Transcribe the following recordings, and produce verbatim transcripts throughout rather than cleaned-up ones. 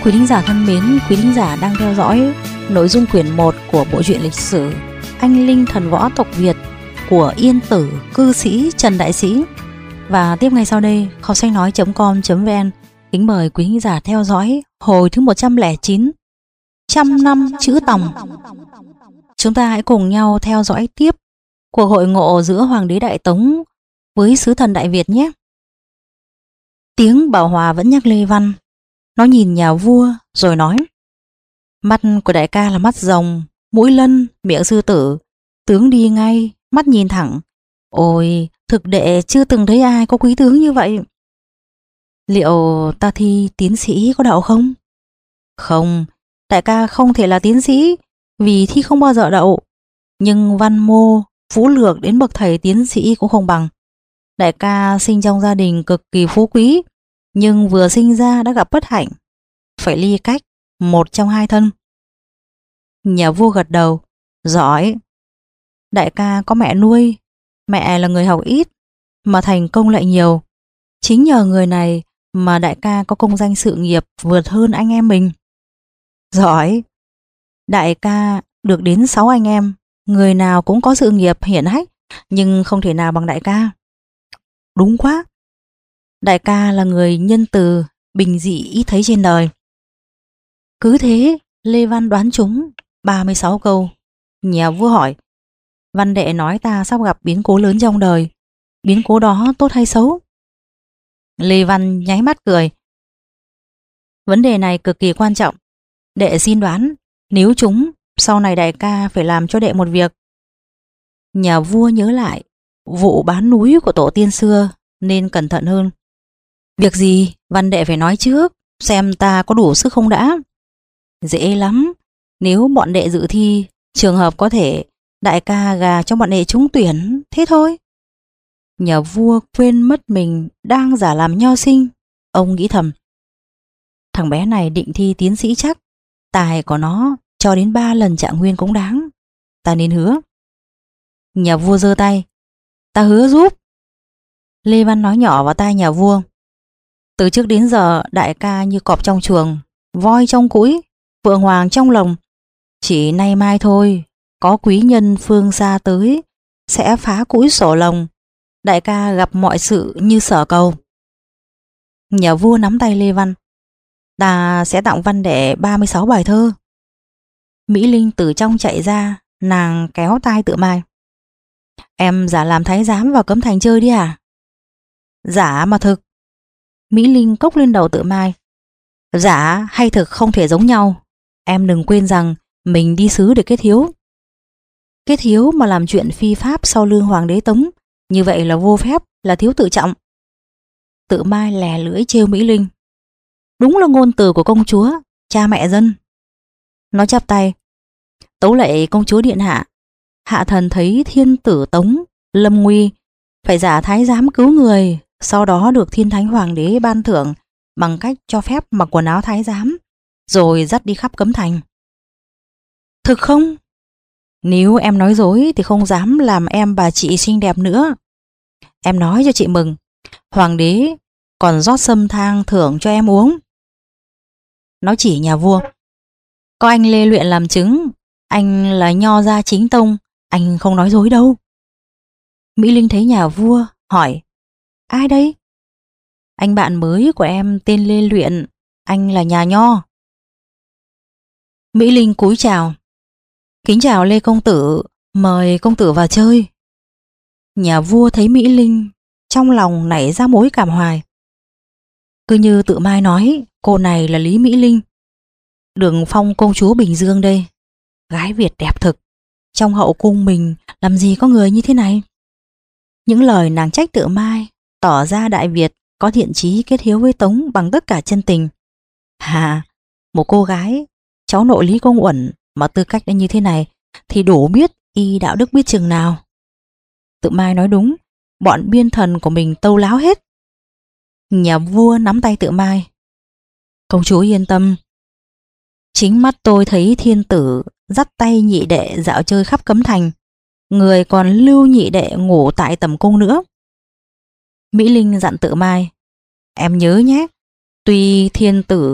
Quý thính giả thân mến, quý thính giả đang theo dõi nội dung quyển một của bộ truyện lịch sử Anh Linh Thần Võ Tộc Việt của Yên Tử cư sĩ Trần Đại Sĩ. Và tiếp ngay sau đây, kho sách nói chấm com chấm vn kính mời quý thính giả theo dõi hồi thứ một trăm lẻ chín, Trăm năm chữ tòng. Chúng ta hãy cùng nhau theo dõi tiếp cuộc hội ngộ giữa Hoàng đế Đại Tống với sứ thần Đại Việt nhé. Tiếng Bảo Hòa vẫn nhắc Lê Văn. Nó nhìn nhà vua rồi nói: mắt của đại ca là mắt rồng, mũi lân, miệng sư tử, tướng đi ngay, mắt nhìn thẳng. Ôi, thực đệ chưa từng thấy ai có quý tướng như vậy. Liệu ta thi tiến sĩ có đậu không? Không, đại ca không thể là tiến sĩ vì thi không bao giờ đậu. Nhưng văn mô, vũ lược đến bậc thầy tiến sĩ cũng không bằng. Đại ca sinh trong gia đình cực kỳ phú quý, nhưng vừa sinh ra đã gặp bất hạnh, phải ly cách một trong hai thân. Nhà vua gật đầu: giỏi. Đại ca có mẹ nuôi, mẹ là người học ít mà thành công lại nhiều. Chính nhờ người này mà đại ca có công danh sự nghiệp vượt hơn anh em mình. Giỏi. Đại ca được đến sáu anh em, người nào cũng có sự nghiệp hiển hách, nhưng không thể nào bằng đại ca. Đúng quá. Đại ca là người nhân từ, bình dị ít thấy trên đời. Cứ thế, Lê Văn đoán trúng ba mươi sáu câu. Nhà vua hỏi: văn đệ nói ta sắp gặp biến cố lớn trong đời, biến cố đó tốt hay xấu? Lê Văn nháy mắt cười: vấn đề này cực kỳ quan trọng. Đệ xin đoán, nếu trúng, sau này đại ca phải làm cho đệ một việc. Nhà vua nhớ lại vụ bán núi của tổ tiên xưa nên cẩn thận hơn. Việc gì, văn đệ phải nói trước, xem ta có đủ sức không đã. Dễ lắm, nếu bọn đệ dự thi, trường hợp có thể đại ca gà cho bọn đệ trúng tuyển, thế thôi. Nhà vua quên mất mình đang giả làm nho sinh. Ông nghĩ thầm: thằng bé này định thi tiến sĩ chắc, tài của nó cho đến ba lần trạng nguyên cũng đáng. Ta nên hứa. Nhà vua giơ tay: ta hứa giúp. Lê Văn nói nhỏ vào tai nhà vua: từ trước đến giờ đại ca như cọp trong chuồng, voi trong cũi, phượng hoàng trong lồng. Chỉ nay mai thôi, có quý nhân phương xa tới, sẽ phá cũi sổ lồng. Đại ca gặp mọi sự như sở cầu. Nhà vua nắm tay Lê Văn: ta sẽ tặng văn đệ ba mươi sáu bài thơ. Mỹ Linh từ trong chạy ra, nàng kéo tai Tự Mai: em giả làm thái giám vào Cấm Thành chơi đi à? Giả mà thực. Mỹ Linh cốc lên đầu Tự Mai: giả hay thực không thể giống nhau. Em đừng quên rằng mình đi sứ để kết hiếu. Kết hiếu mà làm chuyện phi pháp sau lưng Hoàng đế Tống, như vậy là vô phép, là thiếu tự trọng. Tự Mai lè lưỡi trêu Mỹ Linh: đúng là ngôn từ của công chúa, cha mẹ dân. Nó chắp tay: tấu lệ công chúa điện hạ, hạ thần thấy thiên tử Tống lâm nguy, phải giả thái giám cứu người, sau đó được thiên thánh hoàng đế ban thưởng bằng cách cho phép mặc quần áo thái giám, rồi dắt đi khắp Cấm Thành. Thực không? Nếu em nói dối thì không dám làm em bà chị xinh đẹp nữa. Em nói cho chị mừng, hoàng đế còn rót sâm thang thưởng cho em uống. Nó chỉ nhà vua: có anh Lê Luyện làm chứng, anh là nho gia chính tông, anh không nói dối đâu. Mỹ Linh thấy nhà vua, hỏi: ai đây? Anh bạn mới của em tên Lê Luyện, anh là nhà nho. Mỹ Linh cúi chào: kính chào Lê công tử, mời công tử vào chơi. Nhà vua thấy Mỹ Linh, trong lòng nảy ra mối cảm hoài. Cứ như Tự Mai nói, cô này là Lý Mỹ Linh, đường phong công chúa Bình Dương đây. Gái Việt đẹp thực, trong hậu cung mình làm gì có người như thế này. Những lời nàng trách Tự Mai tỏ ra Đại Việt có thiện chí kết hiếu với Tống bằng tất cả chân tình. Hà, một cô gái, cháu nội Lý Công Uẩn mà tư cách đến như thế này thì đủ biết y đạo đức biết chừng nào. Tự Mai nói đúng, bọn biên thần của mình tâu láo hết. Nhà vua nắm tay Tự Mai: công chúa yên tâm, chính mắt tôi thấy thiên tử dắt tay nhị đệ dạo chơi khắp Cấm Thành, người còn lưu nhị đệ ngủ tại tẩm cung nữa. Mỹ Linh dặn Tự Mai: em nhớ nhé, tuy thiên tử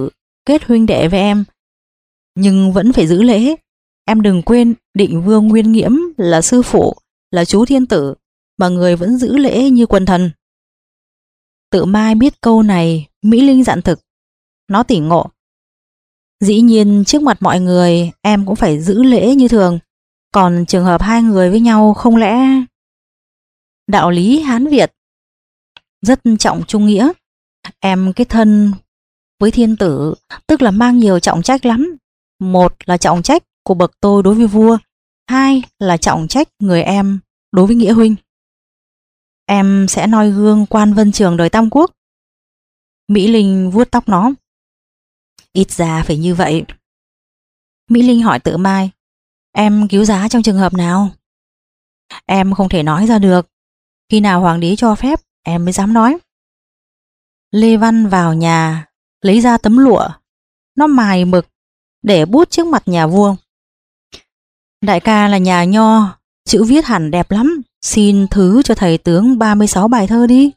kết huynh đệ với em, nhưng vẫn phải giữ lễ. Em đừng quên Định Vương Nguyên Nghiễm là sư phụ, là chú thiên tử, mà người vẫn giữ lễ như quần thần. Tự Mai biết câu này Mỹ Linh dặn thực. Nó tỉnh ngộ. Dĩ nhiên trước mặt mọi người em cũng phải giữ lễ như thường, còn trường hợp hai người với nhau không lẽ... Đạo lý Hán Việt rất trọng trung nghĩa. Em kết thân với thiên tử tức là mang nhiều trọng trách lắm. Một là trọng trách của bậc tôi đối với vua, hai là trọng trách người em đối với nghĩa huynh. Em sẽ noi gương Quan Vân Trường đời Tam Quốc. Mỹ Linh vuốt tóc nó. Ít ra phải như vậy. Mỹ Linh hỏi Tự Mai, em cứu giá trong trường hợp nào? Em không thể nói ra được. Khi nào hoàng đế cho phép em mới dám nói. Lê Văn vào nhà lấy ra tấm lụa. Nó mài mực để bút trước mặt nhà vua. Đại ca là nhà nho, chữ viết hẳn đẹp lắm, xin thứ cho thầy tướng ba mươi sáu bài thơ đi.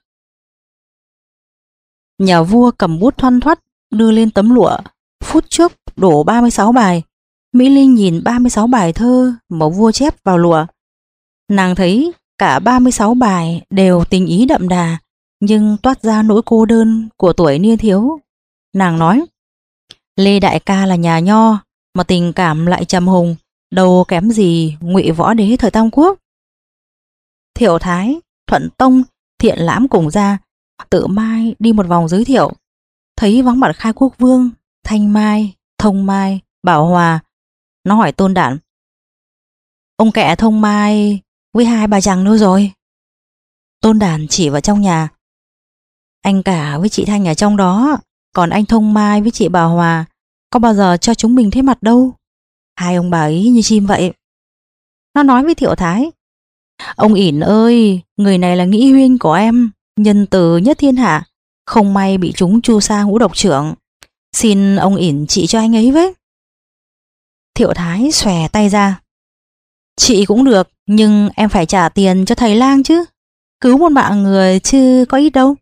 Nhà vua cầm bút thoăn thoắt đưa lên tấm lụa, phút trước đổ ba mươi sáu bài. Mỹ Linh nhìn ba mươi sáu bài thơ mà vua chép vào lụa. Nàng thấy cả ba mươi sáu bài đều tình ý đậm đà, nhưng toát ra nỗi cô đơn của tuổi niên thiếu. Nàng nói, Lê đại ca là nhà nho mà tình cảm lại trầm hùng, đâu kém gì Ngụy Võ Đế thời Tam Quốc. Thiệu Thái, Thuận Tông, Thiện Lãm cùng ra. Tự Mai đi một vòng giới thiệu, thấy vắng mặt Khai Quốc Vương, Thanh Mai, Thông Mai, Bảo Hòa. Nó hỏi Tôn Đản, ông kẹ Thông Mai với hai bà chàng đâu rồi? Tôn Đản chỉ vào trong nhà. Anh cả với chị Thanh ở trong đó, còn anh Thông Mai với chị Bảo Hòa có bao giờ cho chúng mình thấy mặt đâu. Hai ông bà ấy như chim vậy. Nó nói với Thiệu Thái, ông ỉn ơi, người này là nghĩ huynh của em, nhân từ nhất thiên hạ, không may bị chúng chu sa ngũ độc trưởng, xin ông ỉn trị cho anh ấy với. Thiệu Thái xòe tay ra, chị cũng được, nhưng em phải trả tiền cho thầy lang chứ, cứu một mạng người chứ có ít đâu.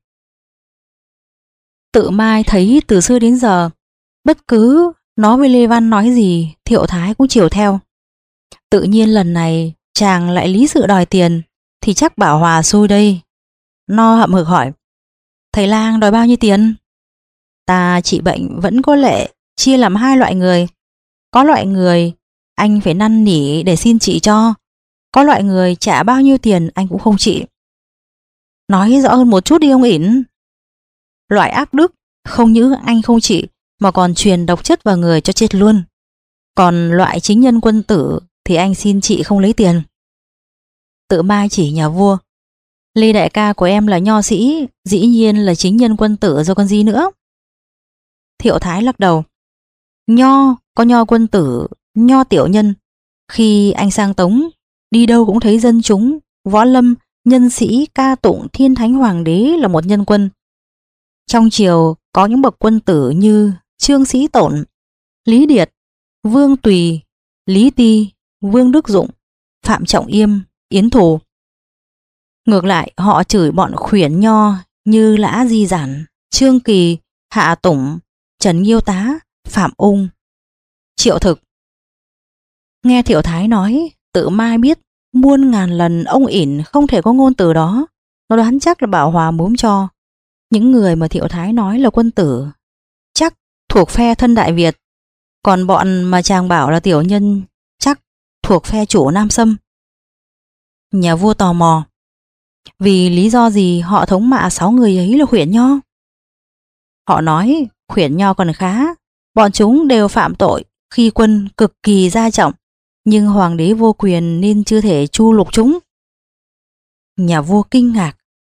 Tự Mai thấy từ xưa đến giờ, bất cứ nó với Lê Văn nói gì, Thiệu Thái cũng chiều theo. Tự nhiên lần này chàng lại lý sự đòi tiền, thì chắc Bảo Hòa xui đây. Nó hậm hực hỏi, thầy lang đòi bao nhiêu tiền? Ta trị bệnh vẫn có lệ, chia làm hai loại người. Có loại người anh phải năn nỉ để xin trị cho, có loại người trả bao nhiêu tiền anh cũng không trị. Nói rõ hơn một chút đi ông ỉn. Loại ác đức không những anh không trị mà còn truyền độc chất vào người cho chết luôn. Còn loại chính nhân quân tử thì anh xin trị không lấy tiền. Tự Mai chỉ nhà vua, Lê đại ca của em là nho sĩ, dĩ nhiên là chính nhân quân tử rồi còn gì nữa. Thiệu Thái lắc đầu, nho có nho quân tử, nho tiểu nhân. Khi anh sang Tống, đi đâu cũng thấy dân chúng, võ lâm, nhân sĩ ca tụng thiên thánh hoàng đế là một nhân quân. Trong triều có những bậc quân tử như Trương Sĩ Tổn, Lý Điệt, Vương Tùy, Lý Ti, Vương Đức Dụng, Phạm Trọng Yêm, Yến Thù. Ngược lại họ chửi bọn khuyển nho như Lã Di Giản, Trương Kỳ, Hạ Tùng, Trần Nghiêu Tá, Phạm Ung, Triệu Thực. Nghe Thiệu Thái nói, Tự Mai biết muôn ngàn lần ông ỉn không thể có ngôn từ đó. Nó đoán chắc là Bảo Hòa muốn cho. Những người mà Thiệu Thái nói là quân tử chắc thuộc phe thân Đại Việt, còn bọn mà chàng bảo là tiểu nhân chắc thuộc phe chủ Nam Sâm. Nhà vua tò mò, vì lý do gì họ thống mạ sáu người ấy là khuyển nho? Họ nói khuyển nho còn khá, bọn chúng đều phạm tội khi quân cực kỳ gia trọng, nhưng hoàng đế vô quyền nên chưa thể chu lục chúng. Nhà vua kinh ngạc.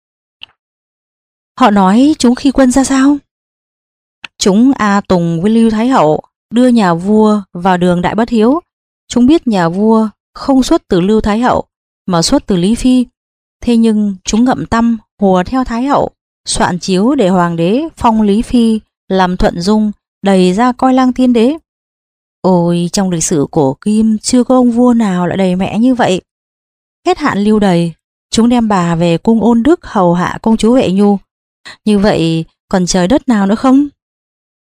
Họ nói chúng khi quân ra sao? Chúng A Tùng với Lưu Thái Hậu đưa nhà vua vào đường đại bất hiếu. Chúng biết nhà vua không xuất từ Lưu Thái Hậu mà xuất từ Lý Phi. Thế nhưng chúng ngậm tăm hùa theo Thái Hậu, soạn chiếu để hoàng đế phong Lý Phi làm thuận dung, đầy ra coi lang tiên đế. Ôi, trong lịch sử cổ kim chưa có ông vua nào lại đầy mẽ như vậy. Hết hạn lưu đày, chúng đem bà về cung Ôn Đức hầu hạ công chúa Huệ Nhu. Như vậy còn trời đất nào nữa không?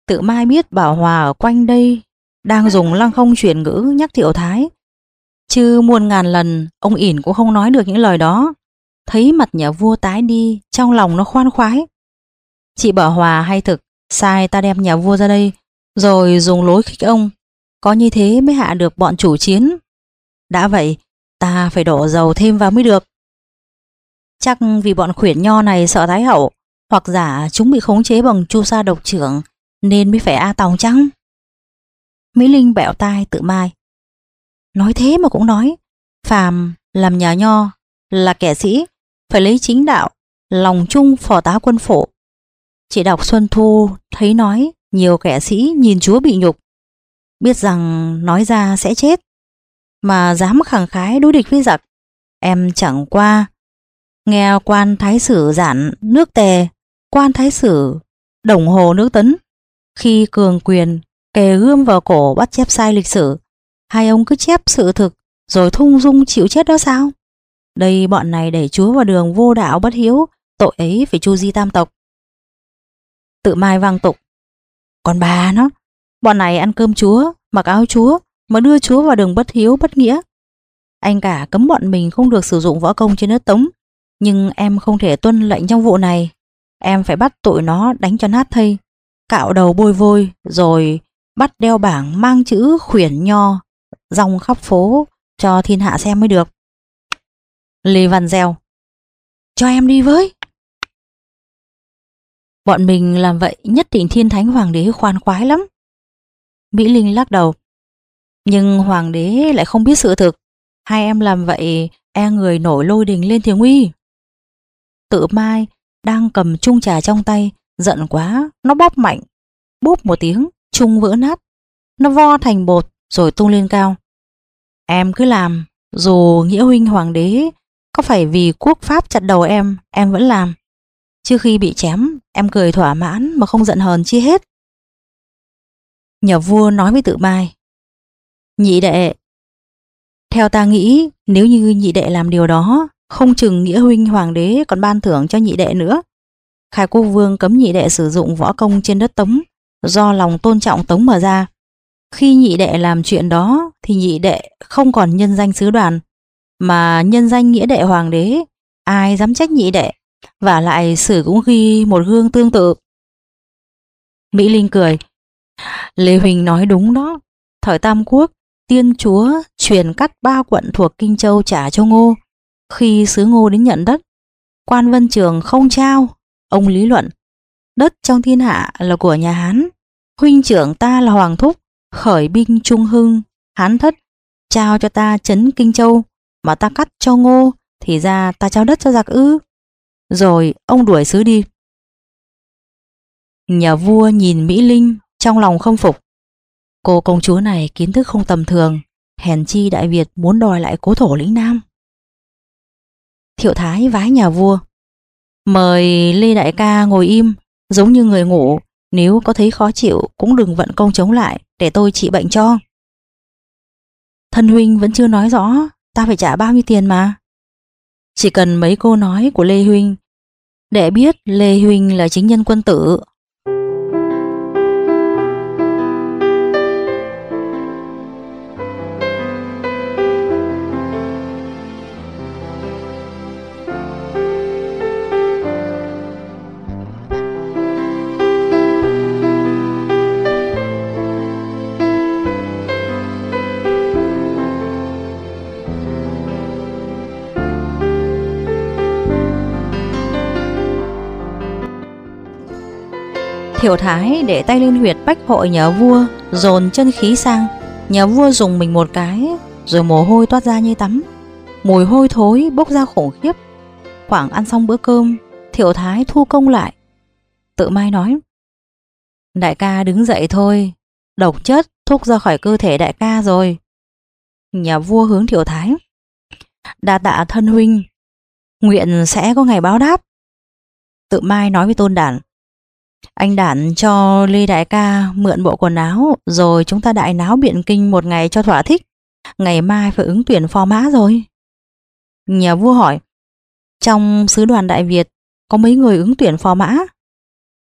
Tự Mai biết Bảo Hòa ở quanh đây đang dùng lăng không truyền ngữ nhắc Thiệu Thái, chứ muôn ngàn lần ông ỉn cũng không nói được những lời đó. Thấy mặt nhà vua tái đi, trong lòng nó khoan khoái. Chị Bảo Hòa hay thực, sai ta đem nhà vua ra đây, rồi dùng lối khích ông, có như thế mới hạ được bọn chủ chiến. Đã vậy, ta phải đổ dầu thêm vào mới được. Chắc vì bọn khuyển nho này sợ Thái hậu, hoặc giả chúng bị khống chế bằng chu sa độc trưởng, nên mới phải a tòng chăng? Mỹ Linh bẹo tai Tự Mai. Nói thế mà cũng nói, phàm làm nhà nho là kẻ sĩ, phải lấy chính đạo, lòng chung phò tá quân phổ. Chị đọc Xuân Thu thấy nói nhiều kẻ sĩ nhìn chúa bị nhục, biết rằng nói ra sẽ chết, mà dám khẳng khái đối địch với giặc. Em chẳng qua nghe quan thái sử giản nước Tề, quan thái sử Đồng Hồ nước Tấn, khi cường quyền kề gươm vào cổ bắt chép sai lịch sử, hai ông cứ chép sự thực rồi thung dung chịu chết đó sao? Đây bọn này đẩy chúa vào đường vô đạo bất hiếu, tội ấy phải chu di tam tộc. Tự Mai vang tục. Còn bà nó, bọn này ăn cơm chúa, mặc áo chúa, mà đưa chúa vào đường bất hiếu bất nghĩa. Anh cả cấm bọn mình không được sử dụng võ công trên đất Tống, nhưng em không thể tuân lệnh trong vụ này. Em phải bắt tụi nó đánh cho nát thây, cạo đầu bôi vôi, rồi bắt đeo bảng mang chữ khuyển nho dòng khắp phố cho thiên hạ xem mới được. Lê Văn reo. Cho em đi với. Bọn mình làm vậy nhất định thiên thánh hoàng đế khoan khoái lắm. Mỹ Linh lắc đầu. Nhưng hoàng đế lại không biết sự thực, hai em làm vậy e người nổi lôi đình lên thì nguy. Tự Mai đang cầm chung trà trong tay, giận quá, nó bóp mạnh, bốp một tiếng, chung vỡ nát, nó vo thành bột rồi tung lên cao. Em cứ làm, dù nghĩa huynh hoàng đế có phải vì quốc pháp chặt đầu em, em vẫn làm. Trước khi bị chém, em cười thỏa mãn mà không giận hờn chi hết. Nhà vua nói với Tự Mai. Nhị đệ, theo ta nghĩ, nếu như nhị đệ làm điều đó, không chừng nghĩa huynh hoàng đế còn ban thưởng cho nhị đệ nữa. Khai Quốc Vương cấm nhị đệ sử dụng võ công trên đất Tống, do lòng tôn trọng Tống mà ra. Khi nhị đệ làm chuyện đó, thì nhị đệ không còn nhân danh sứ đoàn, mà nhân danh nghĩa đệ hoàng đế. Ai dám trách nhị đệ, và lại sử cũng ghi một gương tương tự. Mỹ Linh cười. Lê Huỳnh nói đúng đó. Thời Tam Quốc, tiên chúa truyền cắt ba quận thuộc Kinh Châu trả cho Ngô. Khi sứ Ngô đến nhận đất, quan Vân Trường không trao. Ông lý luận, đất trong thiên hạ là của nhà Hán, huynh trưởng ta là Hoàng Thúc, khởi binh trung hưng, Hán thất, trao cho ta trấn Kinh Châu, mà ta cắt cho Ngô, thì ra ta trao đất cho giặc ư? Rồi ông đuổi sứ đi. Nhà vua nhìn Mỹ Linh, trong lòng không phục. Cô công chúa này kiến thức không tầm thường, hèn chi Đại Việt muốn đòi lại cố thổ lĩnh Nam. Thiệu Thái vái nhà vua. Mời Lê đại ca ngồi im, giống như người ngủ, nếu có thấy khó chịu cũng đừng vận công chống lại, để tôi trị bệnh cho. Thân huynh vẫn chưa nói rõ, ta phải trả bao nhiêu tiền mà. Chỉ cần mấy câu nói của Lê huynh, để biết Lê huynh là chính nhân quân tử. Thiệu Thái để tay lên huyệt bách hội nhà vua, dồn chân khí sang. Nhà vua dùng mình một cái, rồi mồ hôi toát ra như tắm. Mùi hôi thối bốc ra khủng khiếp. Khoảng ăn xong bữa cơm, Thiệu Thái thu công lại. Tự Mai nói, đại ca đứng dậy thôi, độc chất thúc ra khỏi cơ thể đại ca rồi. Nhà vua hướng Thiệu Thái, đa tạ thân huynh, nguyện sẽ có ngày báo đáp. Tự Mai nói với Tôn Đản, anh Đản cho Lê đại ca mượn bộ quần áo, rồi chúng ta đại náo biện kinh một ngày cho thỏa thích. Ngày mai phải ứng tuyển phò mã rồi. Nhà vua hỏi, trong sứ đoàn Đại Việt có mấy người ứng tuyển phò mã?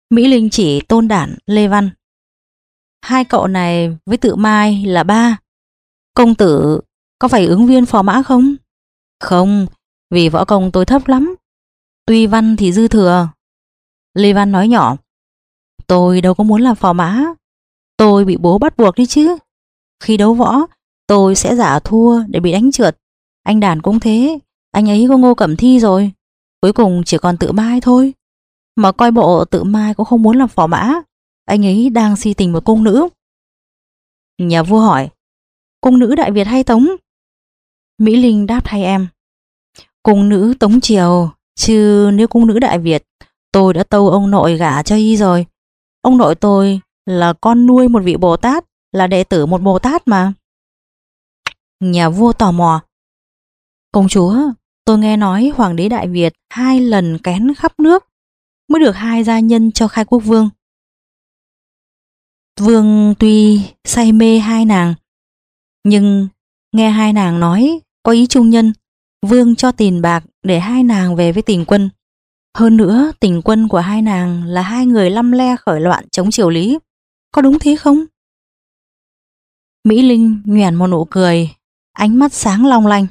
Mỹ Linh chỉ Tôn Đản, Lê Văn. Hai cậu này với Tự Mai là ba. Công tử có phải ứng viên phò mã không? Không, vì võ công tôi thấp lắm. Tuy văn thì dư thừa. Lê Văn nói nhỏ. Tôi đâu có muốn làm phò mã. Tôi bị bố bắt buộc đi chứ. Khi đấu võ, tôi sẽ giả thua để bị đánh trượt. Anh Đản cũng thế. Anh ấy có Ngô Cẩm Thi rồi. Cuối cùng chỉ còn Tự Mai thôi. Mà coi bộ Tự Mai cũng không muốn làm phò mã. Anh ấy đang si tình một cung nữ. Nhà vua hỏi. Cung nữ Đại Việt hay Tống? Mỹ Linh đáp thay em. Cung nữ Tống Triều. Chứ nếu cung nữ Đại Việt, tôi đã tâu ông nội gả cho y rồi. Ông nội tôi là con nuôi một vị Bồ Tát, là đệ tử một Bồ Tát mà. Nhà vua tò mò. Công chúa, tôi nghe nói hoàng đế Đại Việt hai lần kén khắp nước mới được hai gia nhân cho khai quốc vương. Vương tuy say mê hai nàng, nhưng nghe hai nàng nói có ý trung nhân, vương cho tiền bạc để hai nàng về với Tình Quân. Hơn nữa Tình Quân của hai nàng là hai người lăm le khởi loạn chống triều Lý. Có đúng thế không? Mỹ Linh nhoẻn một nụ cười, ánh mắt sáng long lanh.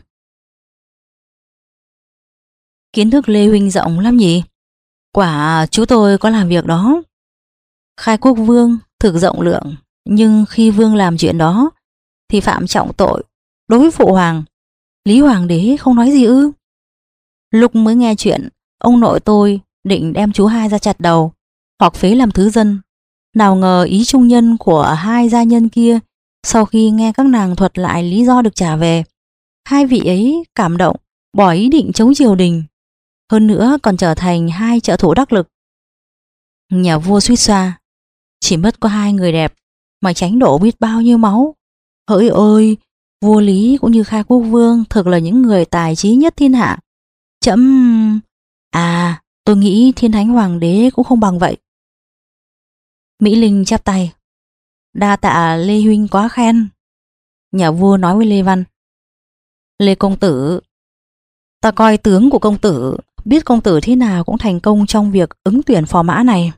Kiến thức Lê huynh rộng lắm nhỉ? Quả chú tôi có làm việc đó. Khai quốc vương thực rộng lượng, nhưng khi vương làm chuyện đó thì phạm trọng tội đối với phụ hoàng. Lý hoàng đế không nói gì ư? Lúc mới nghe chuyện, ông nội tôi định đem chú hai ra chặt đầu hoặc phế làm thứ dân. Nào ngờ ý trung nhân của hai gia nhân kia, sau khi nghe các nàng thuật lại lý do được trả về, hai vị ấy cảm động, bỏ ý định chống triều đình. Hơn nữa còn trở thành hai trợ thủ đắc lực. Nhà vua suýt xoa. Chỉ mất có hai người đẹp mà tránh đổ biết bao nhiêu máu. Hỡi ơi, vua Lý cũng như khai quốc vương thực là những người tài trí nhất thiên hạ. Chấm... À, tôi nghĩ thiên thánh hoàng đế cũng không bằng vậy. Mỹ Linh chắp tay. Đa tạ Lê huynh quá khen. Nhà vua nói với Lê Văn. Lê công tử, ta coi tướng của công tử, biết công tử thế nào cũng thành công trong việc ứng tuyển phò mã này.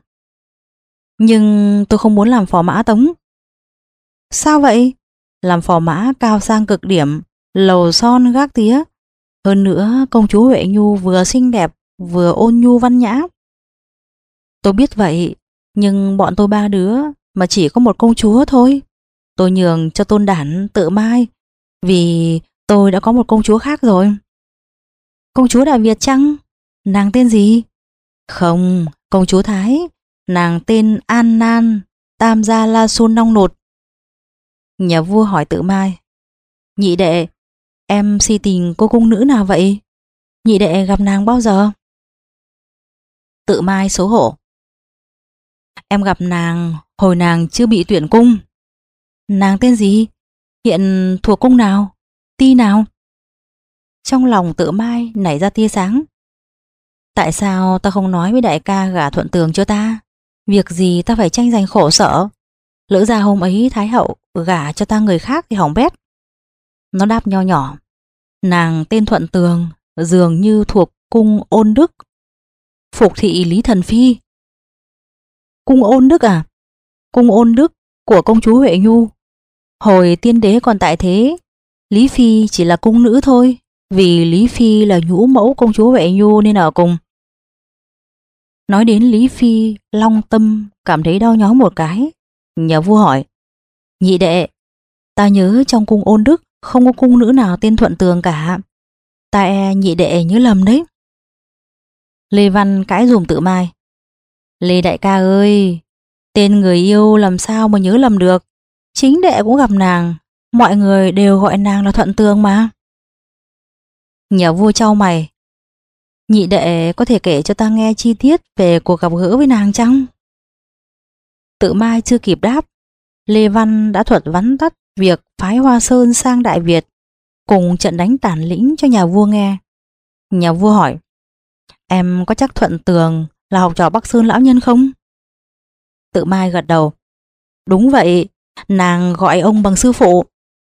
Nhưng tôi không muốn làm phò mã Tống. Sao vậy? Làm phò mã cao sang cực điểm, lầu son gác tía. Hơn nữa công chúa Huệ Nhu vừa xinh đẹp vừa ôn nhu văn nhã. Tôi biết vậy, nhưng bọn tôi ba đứa mà chỉ có một công chúa thôi. Tôi nhường cho Tôn Đản, Tự Mai, vì tôi đã có một công chúa khác rồi. Công chúa Đại Việt chăng? Nàng tên gì? Không, công chúa Thái. Nàng tên An Nan Tam Gia La Sun Nong Nột. Nhà vua hỏi Tự Mai. Nhị đệ, em si tình cô cung nữ nào vậy? Nhị đệ gặp nàng bao giờ? Tự Mai xấu hổ. Em gặp nàng hồi nàng chưa bị tuyển cung. Nàng tên gì? Hiện thuộc cung nào? Ti nào? Trong lòng Tự Mai nảy ra tia sáng. Tại sao ta không nói với đại ca gả Thuận Tường cho ta? Việc gì ta phải tranh giành khổ sở? Lỡ ra hôm ấy Thái hậu gả cho ta người khác thì hỏng bét. Nó đáp nho nhỏ. Nàng tên Thuận Tường, dường như thuộc cung Ôn Đức, phục thị Lý Thần Phi. Cung Ôn Đức à? Cung Ôn Đức của công chúa Huệ Nhu. Hồi tiên đế còn tại thế, Lý Phi chỉ là cung nữ thôi, vì Lý Phi là nhũ mẫu công chúa Huệ Nhu nên ở cùng. Nói đến Lý Phi, Long tâm cảm thấy đau nhói một cái. Nhà vua hỏi. Nhị đệ, ta nhớ trong cung Ôn Đức không có cung nữ nào tên Thuận Tường cả. Ta e nhị đệ nhớ lầm đấy. Lê Văn cãi dùm Tự Mai. Lê đại ca ơi, tên người yêu làm sao mà nhớ lầm được. Chính đệ cũng gặp nàng, mọi người đều gọi nàng là Thuận Tường mà. Nhà vua chau mày. Nhị đệ có thể kể cho ta nghe chi tiết về cuộc gặp gỡ với nàng chăng? Tự Mai chưa kịp đáp, Lê Văn đã thuật vắn tắt việc phái Hoa Sơn sang Đại Việt cùng trận đánh tàn lĩnh cho nhà vua nghe. Nhà vua hỏi. Em có chắc Thuận Tường là học trò Bắc Sơn lão nhân không? Tự Mai gật đầu. Đúng vậy, nàng gọi ông bằng sư phụ.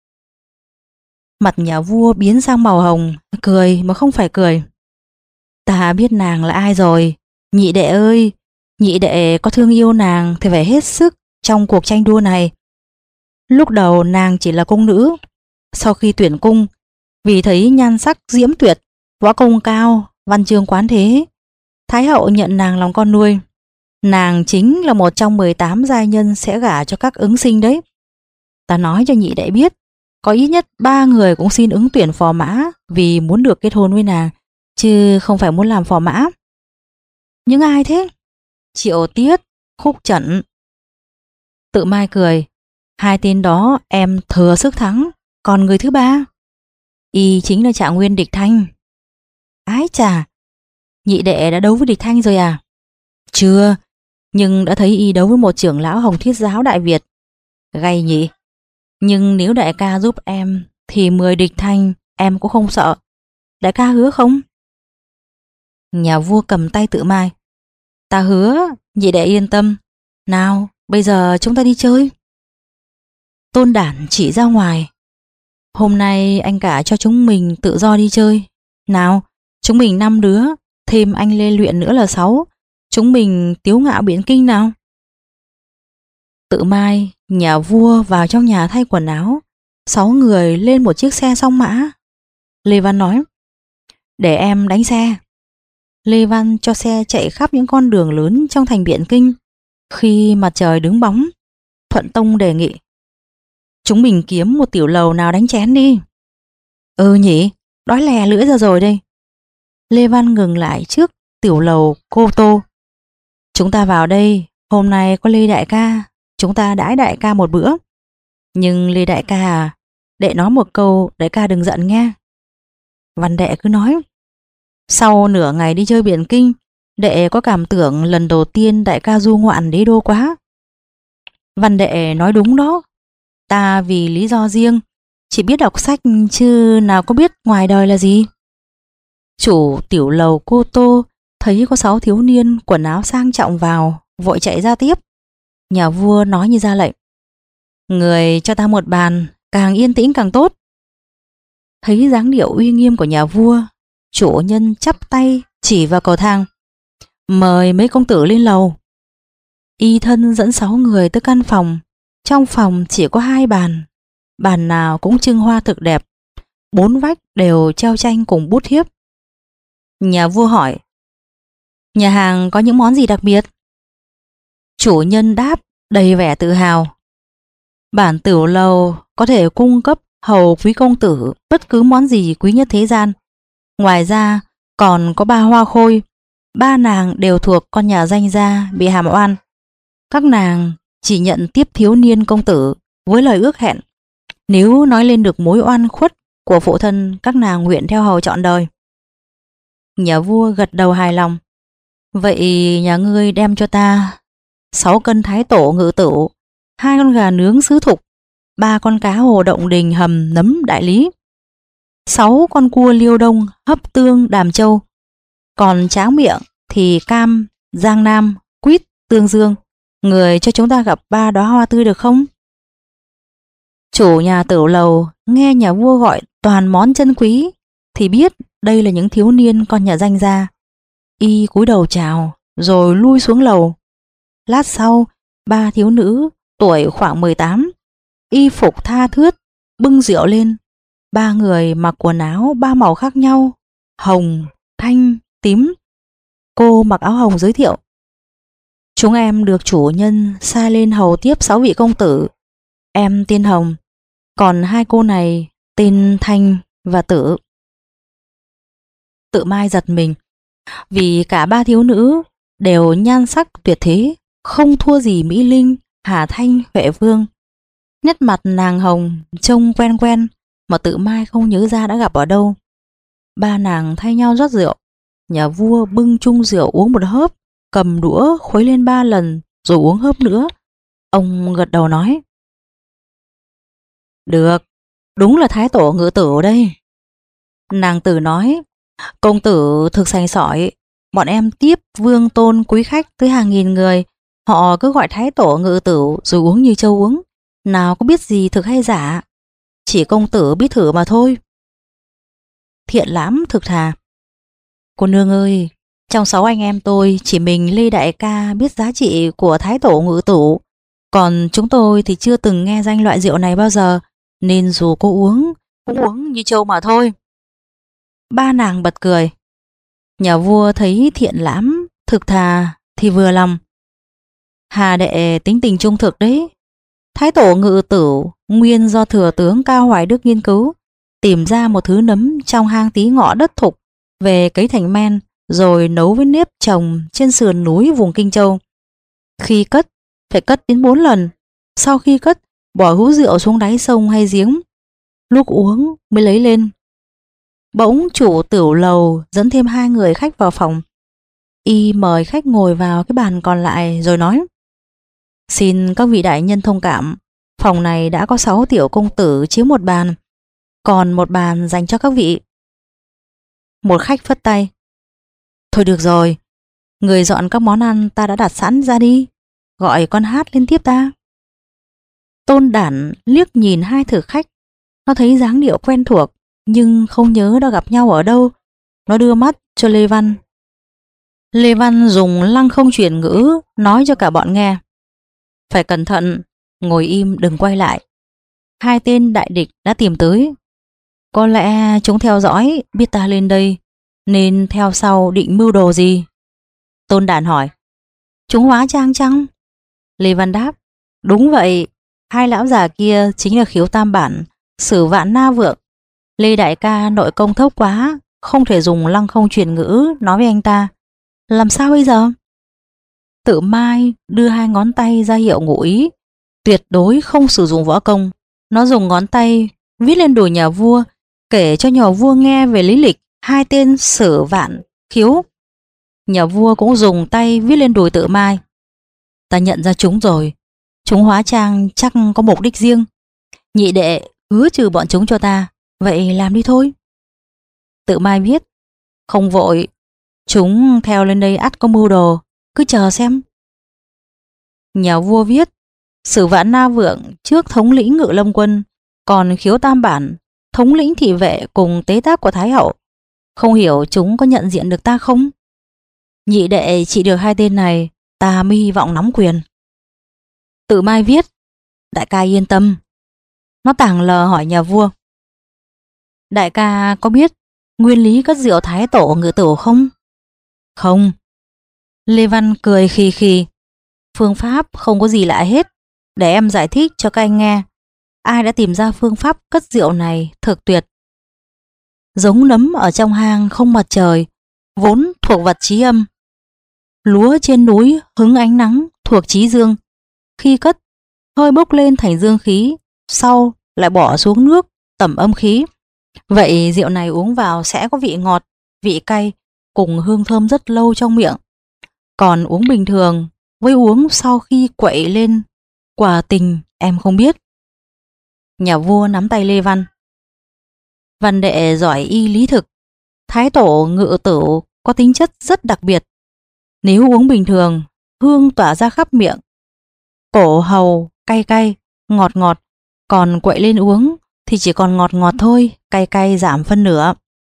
Mặt nhà vua biến sang màu hồng, cười mà không phải cười. Ta biết nàng là ai rồi. Nhị đệ ơi, Nhị đệ có thương yêu nàng thì phải hết sức trong cuộc tranh đua này. Lúc đầu nàng chỉ là cung nữ, sau khi tuyển cung, vì thấy nhan sắc diễm tuyệt, võ công cao, văn chương quán thế, Thái hậu nhận nàng làm con nuôi. Nàng chính là một trong mười tám giai nhân sẽ gả cho các ứng sinh đấy. Ta nói cho nhị đệ biết, có ít nhất ba người cũng xin ứng tuyển phò mã vì muốn được kết hôn với nàng, chứ không phải muốn làm phò mã. Những ai thế? Triệu Tiết, Khúc Trẩn. Tự Mai cười. Hai tên đó em thừa sức thắng. Còn người thứ ba? Y chính là Trạng Nguyên Địch Thanh. Ái chà, nhị đệ đã đấu với Địch Thanh rồi à? Chưa, nhưng đã thấy y đấu với một trưởng lão Hồng Thiết Giáo Đại Việt. Gay nhỉ. Nhưng nếu đại ca giúp em thì mười Địch Thanh em cũng không sợ. Đại ca hứa không? Nhà vua cầm tay Tự Mai. Ta hứa, nhị đệ yên tâm. Nào, bây giờ chúng ta đi chơi. Tôn Đản chỉ ra ngoài. Hôm nay anh cả cho chúng mình tự do đi chơi. Nào, chúng mình năm đứa, thêm anh Lê Luyện nữa là sáu. Chúng mình tiếu ngạo biển kinh nào. Tự Mai, nhà vua vào trong nhà thay quần áo. Sáu người lên một chiếc xe song mã. Lê Văn nói, để em đánh xe. Lê Văn cho xe chạy khắp những con đường lớn trong thành Biện Kinh. Khi mặt trời đứng bóng, Thuận Tông đề nghị, chúng mình kiếm một tiểu lầu nào đánh chén đi. Ừ nhỉ, đói lè lưỡi ra rồi đây. Lê Văn ngừng lại trước tiểu lầu Cô Tô. Chúng ta vào đây, hôm nay có Lê đại ca, chúng ta đãi đại ca một bữa. Nhưng Lê đại ca à, đệ nói một câu, đại ca đừng giận nghe. Văn đệ cứ nói. Sau nửa ngày đi chơi Biện Kinh, đệ có cảm tưởng lần đầu tiên đại ca du ngoạn đế đô quá. Văn đệ nói đúng đó. Ta vì lý do riêng, chỉ biết đọc sách chứ nào có biết ngoài đời là gì. Chủ tiểu lầu Cô Tô thấy có sáu thiếu niên quần áo sang trọng vào, vội chạy ra tiếp. Nhà vua nói như ra lệnh, người cho ta một bàn, càng yên tĩnh càng tốt. Thấy dáng điệu uy nghiêm của nhà vua, chủ nhân chắp tay chỉ vào cầu thang, mời mấy công tử lên lầu. Y thân dẫn sáu người tới căn phòng. Trong phòng chỉ có hai bàn, bàn nào cũng trưng hoa thực đẹp, bốn vách đều treo tranh cùng bút thiếp. Nhà vua hỏi, nhà hàng có những món gì đặc biệt? Chủ nhân đáp đầy vẻ tự hào, bản tiểu lầu có thể cung cấp hầu quý công tử bất cứ món gì quý nhất thế gian. Ngoài ra còn có ba hoa khôi, ba nàng đều thuộc con nhà danh gia bị hàm oan. Các nàng chỉ nhận tiếp thiếu niên công tử với lời ước hẹn, nếu nói lên được mối oan khuất của phụ thân, các nàng nguyện theo hầu trọn đời. Nhà vua gật đầu hài lòng. Vậy nhà ngươi đem cho ta sáu cân thái tổ ngự tửu, hai con gà nướng sứ thục, ba con cá hồ động đình hầm nấm đại lý, sáu con cua liêu đông hấp tương đàm châu, còn tráng miệng thì cam, giang nam, quýt, tương dương. Người cho chúng ta gặp ba đóa hoa tươi được không? Chủ nhà tửu lầu nghe nhà vua gọi toàn món chân quý thì biết đây là những thiếu niên con nhà danh gia. Y cúi đầu chào rồi lui xuống lầu. Lát sau, ba thiếu nữ tuổi khoảng mười tám, y phục tha thướt, bưng rượu lên. Ba người mặc quần áo ba màu khác nhau, hồng, thanh, tím. Cô mặc áo hồng giới thiệu, chúng em được chủ nhân sai lên hầu tiếp sáu vị công tử. Em tên Hồng, còn hai cô này tên Thanh và Tử. Tự Mai giật mình, vì cả ba thiếu nữ đều nhan sắc tuyệt thế, không thua gì Mỹ Linh, Hà Thanh, Huệ Vương. Nét mặt nàng Hồng trông quen quen mà Tự Mai không nhớ ra đã gặp ở đâu. Ba nàng thay nhau rót rượu. Nhà vua bưng chung rượu uống một hớp, cầm đũa khuấy lên ba lần rồi uống hớp nữa. Ông gật đầu nói, được, đúng là thái tổ ngự tử ở đây. Nàng Tử nói, công tử thực sành sỏi, bọn em tiếp vương tôn quý khách tới hàng nghìn người, họ cứ gọi thái tổ ngự tử rồi uống như trâu uống, nào có biết gì thực hay giả, chỉ công tử biết thử mà thôi. Thiện lắm thực thà. Cô nương ơi, Trong sáu anh em tôi, chỉ mình Lê Đại ca biết giá trị của Thái Tổ Ngự Tửu, còn chúng tôi thì chưa từng nghe danh loại rượu này bao giờ, nên dù có uống, cũng uống như trâu mà thôi. Ba nàng bật cười. Nhà vua thấy thiện lãm, thực thà thì vừa lòng. Hà đệ tính tình trung thực đấy. Thái Tổ Ngự Tửu nguyên do thừa tướng Cao Hoài Đức nghiên cứu, tìm ra một thứ nấm trong hang tí ngọ đất thục, về cấy thành men, rồi nấu với nếp trồng trên sườn núi vùng Kinh Châu. Khi cất, phải cất đến bốn lần. Sau khi cất, bỏ hũ rượu xuống đáy sông hay giếng. Lúc uống mới lấy lên. Bỗng chủ tửu lầu dẫn thêm hai người khách vào phòng. Y mời khách ngồi vào cái bàn còn lại rồi nói: Xin các vị đại nhân thông cảm, phòng này đã có sáu tiểu công tử chiếm một bàn, còn một bàn dành cho các vị. Một khách phất tay: Thôi được rồi, người dọn các món ăn ta đã đặt sẵn ra đi, gọi con hát lên tiếp ta. Tôn Đản liếc nhìn hai thực khách, nó thấy dáng điệu quen thuộc nhưng không nhớ đã gặp nhau ở đâu. Nó đưa mắt cho Lê Văn. Lê Văn dùng lăng không chuyển ngữ nói cho cả bọn nghe: Phải cẩn thận, ngồi im đừng quay lại. Hai tên đại địch đã tìm tới. Có lẽ chúng theo dõi biết ta lên đây, nên theo sau định mưu đồ gì? Tôn Đản hỏi. Chúng hóa trang chăng? Lê Văn đáp. Đúng vậy, hai lão già kia chính là Khiếu Tam Bản, Sử Vạn Na Vượng. Lê đại ca nội công thốc quá, không thể dùng lăng không truyền ngữ nói với anh ta. Làm sao bây giờ? Tự Mai đưa hai ngón tay ra hiệu ngụ ý, tuyệt đối không sử dụng võ công. Nó dùng ngón tay viết lên đùi nhà vua, kể cho nhà vua nghe về lý lịch hai tên Sử Vạn, Khiếu. Nhà vua cũng dùng tay viết lên đùi Tự Mai. Ta nhận ra chúng rồi, chúng hóa trang chắc có mục đích riêng. Nhị đệ hứa trừ bọn chúng cho ta, vậy làm đi thôi. Tự Mai viết. Không vội, chúng theo lên đây ắt có mưu đồ, cứ chờ xem. Nhà vua viết. Sử Vạn Na Vượng trước thống lĩnh Ngự Lâm quân, còn Khiếu Tam Bản thống lĩnh thị vệ cùng tế tác của Thái hậu. Không hiểu chúng có nhận diện được ta không? Nhị đệ chỉ được hai tên này, ta mới hy vọng nắm quyền. Tự Mai viết. Đại ca yên tâm. Nó tảng lờ hỏi nhà vua. Đại ca có biết nguyên lý cất rượu Thái Tổ Ngự Tửu không? Không. Lê Văn cười khì khì. Phương pháp không có gì lạ hết, để em giải thích cho các anh nghe. Ai đã tìm ra phương pháp cất rượu này thực tuyệt. Giống nấm ở trong hang không mặt trời, vốn thuộc vật trí âm. Lúa trên núi hứng ánh nắng thuộc trí dương. Khi cất, hơi bốc lên thành dương khí, sau lại bỏ xuống nước tẩm âm khí. Vậy rượu này uống vào sẽ có vị ngọt, vị cay cùng hương thơm rất lâu trong miệng. Còn uống bình thường với uống sau khi quậy lên, quả tình em không biết. Nhà vua nắm tay Lê Văn. Văn đệ giỏi y lý thực. Thái Tổ Ngự Tửu có tính chất rất đặc biệt. Nếu uống bình thường, hương tỏa ra khắp miệng, cổ hầu cay cay, ngọt ngọt. Còn quậy lên uống thì chỉ còn ngọt ngọt thôi, cay cay giảm phân nửa.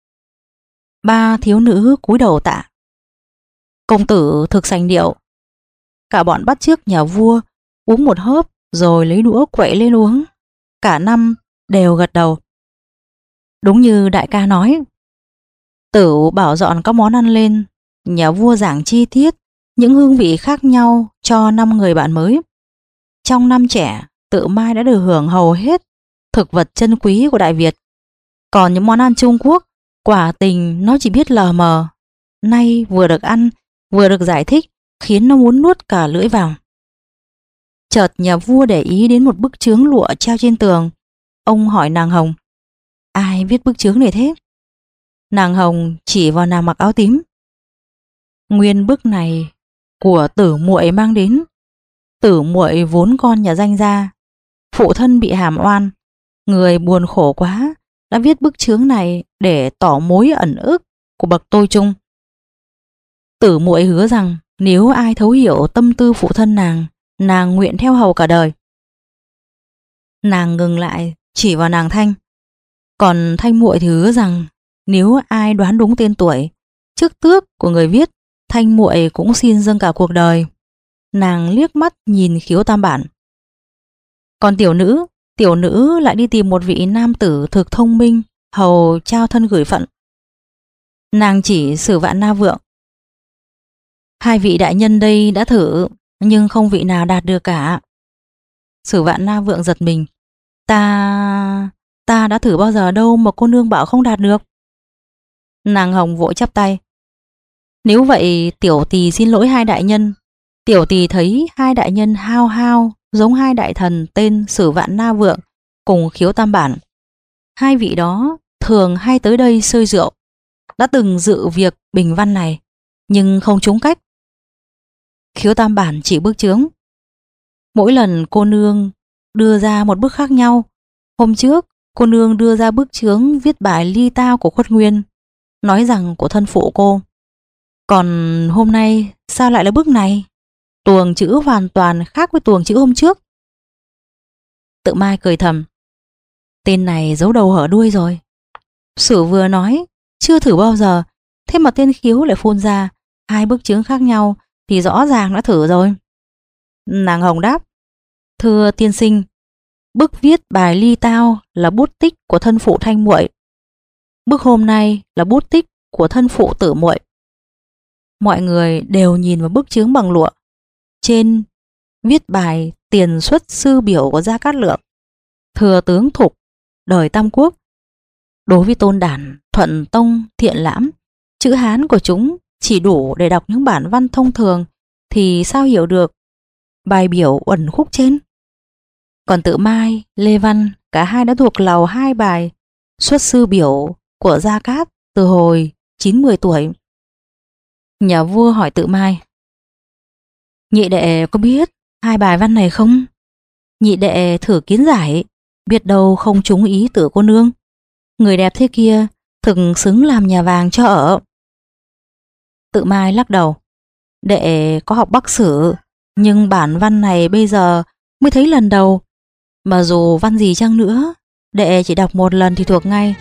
Ba thiếu nữ cúi đầu tạ. Công tử thực sành điệu. Cả bọn bắt chước nhà vua uống một hớp rồi lấy đũa quậy lên uống. Cả năm đều gật đầu. Đúng như đại ca nói. Tửu bảo dọn các món ăn lên, nhà vua giảng chi tiết những hương vị khác nhau cho năm người bạn mới. Trong năm trẻ, Tự Mai đã được hưởng hầu hết thực vật chân quý của Đại Việt. Còn những món ăn Trung Quốc, quả tình nó chỉ biết lờ mờ. Nay vừa được ăn, vừa được giải thích, khiến nó muốn nuốt cả lưỡi vào. Chợt nhà vua để ý đến một bức chướng lụa treo trên tường. Ông hỏi nàng Hồng. Ai viết bức chướng này thế? Nàng Hồng chỉ vào nàng mặc áo tím. Nguyên bức này của Tử muội mang đến. Tử muội vốn con nhà danh gia, phụ thân bị hàm oan, người buồn khổ quá đã viết bức chướng này để tỏ mối ẩn ức của bậc tôi trung. Tử muội hứa rằng nếu ai thấu hiểu tâm tư phụ thân nàng, nàng nguyện theo hầu cả đời. Nàng ngừng lại chỉ vào nàng Thanh. Còn Thanh muội thì hứa rằng nếu ai đoán đúng tên tuổi, chức tước của người viết Thanh muội cũng xin dâng cả cuộc đời. Nàng liếc mắt nhìn Khiếu Tam Bản. Còn tiểu nữ, tiểu nữ lại đi tìm một vị nam tử thực thông minh, hầu trao thân gửi phận. Nàng chỉ Sử Vạn Na Vượng. Hai vị đại nhân đây đã thử, nhưng không vị nào đạt được cả. Sử Vạn Na Vượng giật mình. Ta... ta đã thử bao giờ đâu mà cô nương bảo không đạt được. Nàng Hồng vội chắp tay. Nếu vậy tiểu tỳ xin lỗi hai đại nhân. Tiểu tỳ thấy hai đại nhân hao hao giống hai đại thần tên Sử Vạn Na Vượng cùng Khiếu Tam Bản. Hai vị đó thường hay tới đây xơi rượu, đã từng dự việc bình văn này nhưng không trúng cách. Khiếu Tam Bản chỉ bức chướng. Mỗi lần cô nương đưa ra một bức khác nhau. Hôm trước cô nương đưa ra bức chướng viết bài ly tao của Khuất Nguyên, nói rằng của thân phụ cô. Còn hôm nay sao lại là bức này? Tuồng chữ hoàn toàn khác với tuồng chữ hôm trước. Tự Mai cười thầm. Tên này giấu đầu hở đuôi rồi. Sử vừa nói chưa thử bao giờ, thế mà tên Khiếu lại phun ra hai bức chướng khác nhau thì rõ ràng đã thử rồi. Nàng Hồng đáp. Thưa tiên sinh, bức viết bài ly tao là bút tích của thân phụ Thanh muội. Bức hôm nay là bút tích của thân phụ Tử muội. Mọi người đều nhìn vào bức chướng bằng lụa. Trên viết bài tiền xuất sư biểu của Gia Cát Lượng, thừa tướng Thục, đời Tam Quốc. Đối với Tôn Đản, Thuận Tông, Thiện Lãm, chữ Hán của chúng chỉ đủ để đọc những bản văn thông thường thì sao hiểu được bài biểu uẩn khúc trên. Còn Tự Mai, Lê Văn, cả hai đã thuộc lầu hai bài xuất sư biểu của Gia Cát từ hồi chín mười tuổi. Nhà vua hỏi Tự Mai. Nhị đệ có biết hai bài văn này không? Nhị đệ thử kiến giải, biết đâu không trúng ý tử cô nương. Người đẹp thế kia thực xứng làm nhà vàng cho ở. Tự Mai lắc đầu. Đệ có học Bắc Sử, nhưng bản văn này bây giờ mới thấy lần đầu. Mà dù văn gì chăng nữa, đệ chỉ đọc một lần thì thuộc ngay.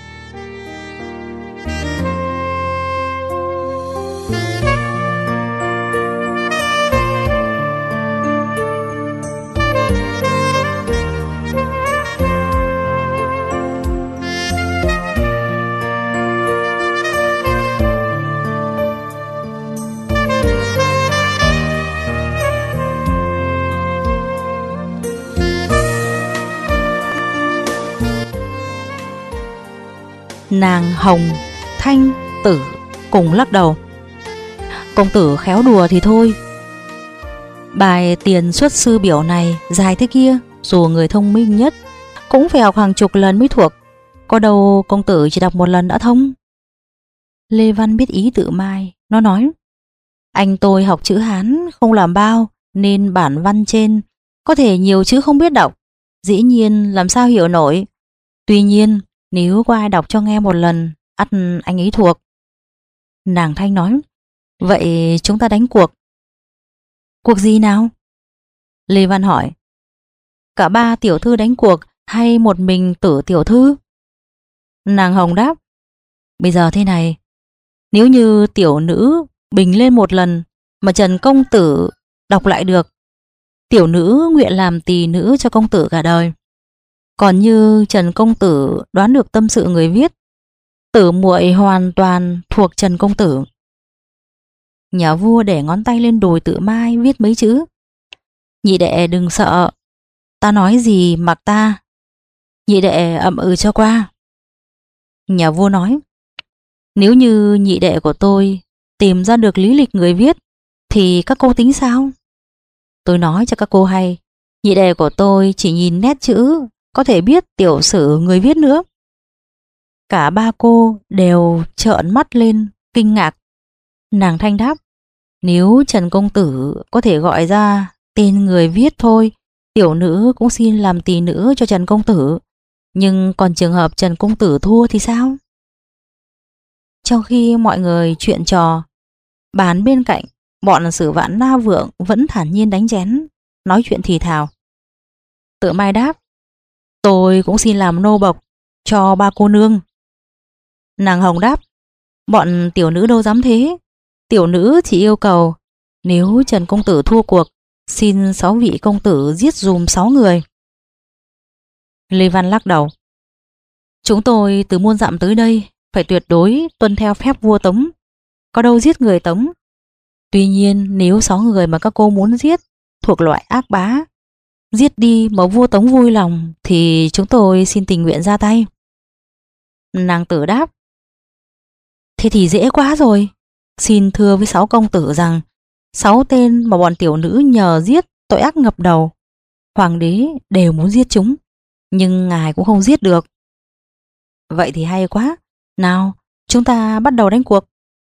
Nàng Hồng, Thanh, Tử cùng lắc đầu. Công tử khéo đùa thì thôi. Bài tiền xuất sư biểu này dài thế kia, dù người thông minh nhất cũng phải học hàng chục lần mới thuộc. Có đâu công tử chỉ đọc một lần đã thông. Lê Văn biết ý Tự Mai. Nó nói. Anh tôi học chữ Hán không làm bao, nên bản văn trên có thể nhiều chữ không biết đọc, dĩ nhiên làm sao hiểu nổi. Tuy nhiên nếu có ai đọc cho nghe một lần, ắt anh ấy thuộc. Nàng Thanh nói. Vậy chúng ta đánh cuộc. Cuộc gì nào? Lê Văn hỏi. Cả ba tiểu thư đánh cuộc hay một mình Tử tiểu thư? Nàng Hồng đáp. Bây giờ thế này, nếu như tiểu nữ bình lên một lần mà Trần công tử đọc lại được, tiểu nữ nguyện làm tỳ nữ cho công tử cả đời. Còn như Trần công tử đoán được tâm sự người viết, Tử muội hoàn toàn thuộc Trần công tử. Nhà vua để ngón tay lên đùi Tự Mai viết mấy chữ. Nhị đệ đừng sợ, ta nói gì mặc ta. Nhị đệ ậm ừ cho qua. Nhà vua nói. Nếu như nhị đệ của tôi tìm ra được lý lịch người viết thì các cô tính sao? Tôi nói cho các cô hay, nhị đệ của tôi chỉ nhìn nét chữ có thể biết tiểu sử người viết nữa. Cả ba cô đều trợn mắt lên kinh ngạc. Nàng Thanh đáp. Nếu Trần công tử có thể gọi ra tên người viết thôi, tiểu nữ cũng xin làm tỳ nữ cho Trần công tử. Nhưng còn trường hợp Trần công tử thua thì sao? Trong khi mọi người chuyện trò, bàn bên cạnh, bọn Sử Vạn Na Vượng vẫn thản nhiên đánh chén, nói chuyện thì thào. Tự Mai đáp. Tôi cũng xin làm nô bộc cho ba cô nương. Nàng Hồng đáp. Bọn tiểu nữ đâu dám thế. Tiểu nữ chỉ yêu cầu nếu Trần công tử thua cuộc, xin sáu vị công tử giết dùm sáu người. Lê Văn lắc đầu. Chúng tôi từ muôn dặm tới đây phải tuyệt đối tuân theo phép vua Tống, có đâu giết người Tống. Tuy nhiên nếu sáu người mà các cô muốn giết thuộc loại ác bá, giết đi mà vua Tống vui lòng thì chúng tôi xin tình nguyện ra tay. Nàng tử đáp. Thế thì dễ quá rồi. Xin thưa với sáu công tử rằng sáu tên mà bọn tiểu nữ nhờ giết tội ác ngập đầu, hoàng đế đều muốn giết chúng, nhưng ngài cũng không giết được. Vậy thì hay quá. Nào, chúng ta bắt đầu đánh cuộc.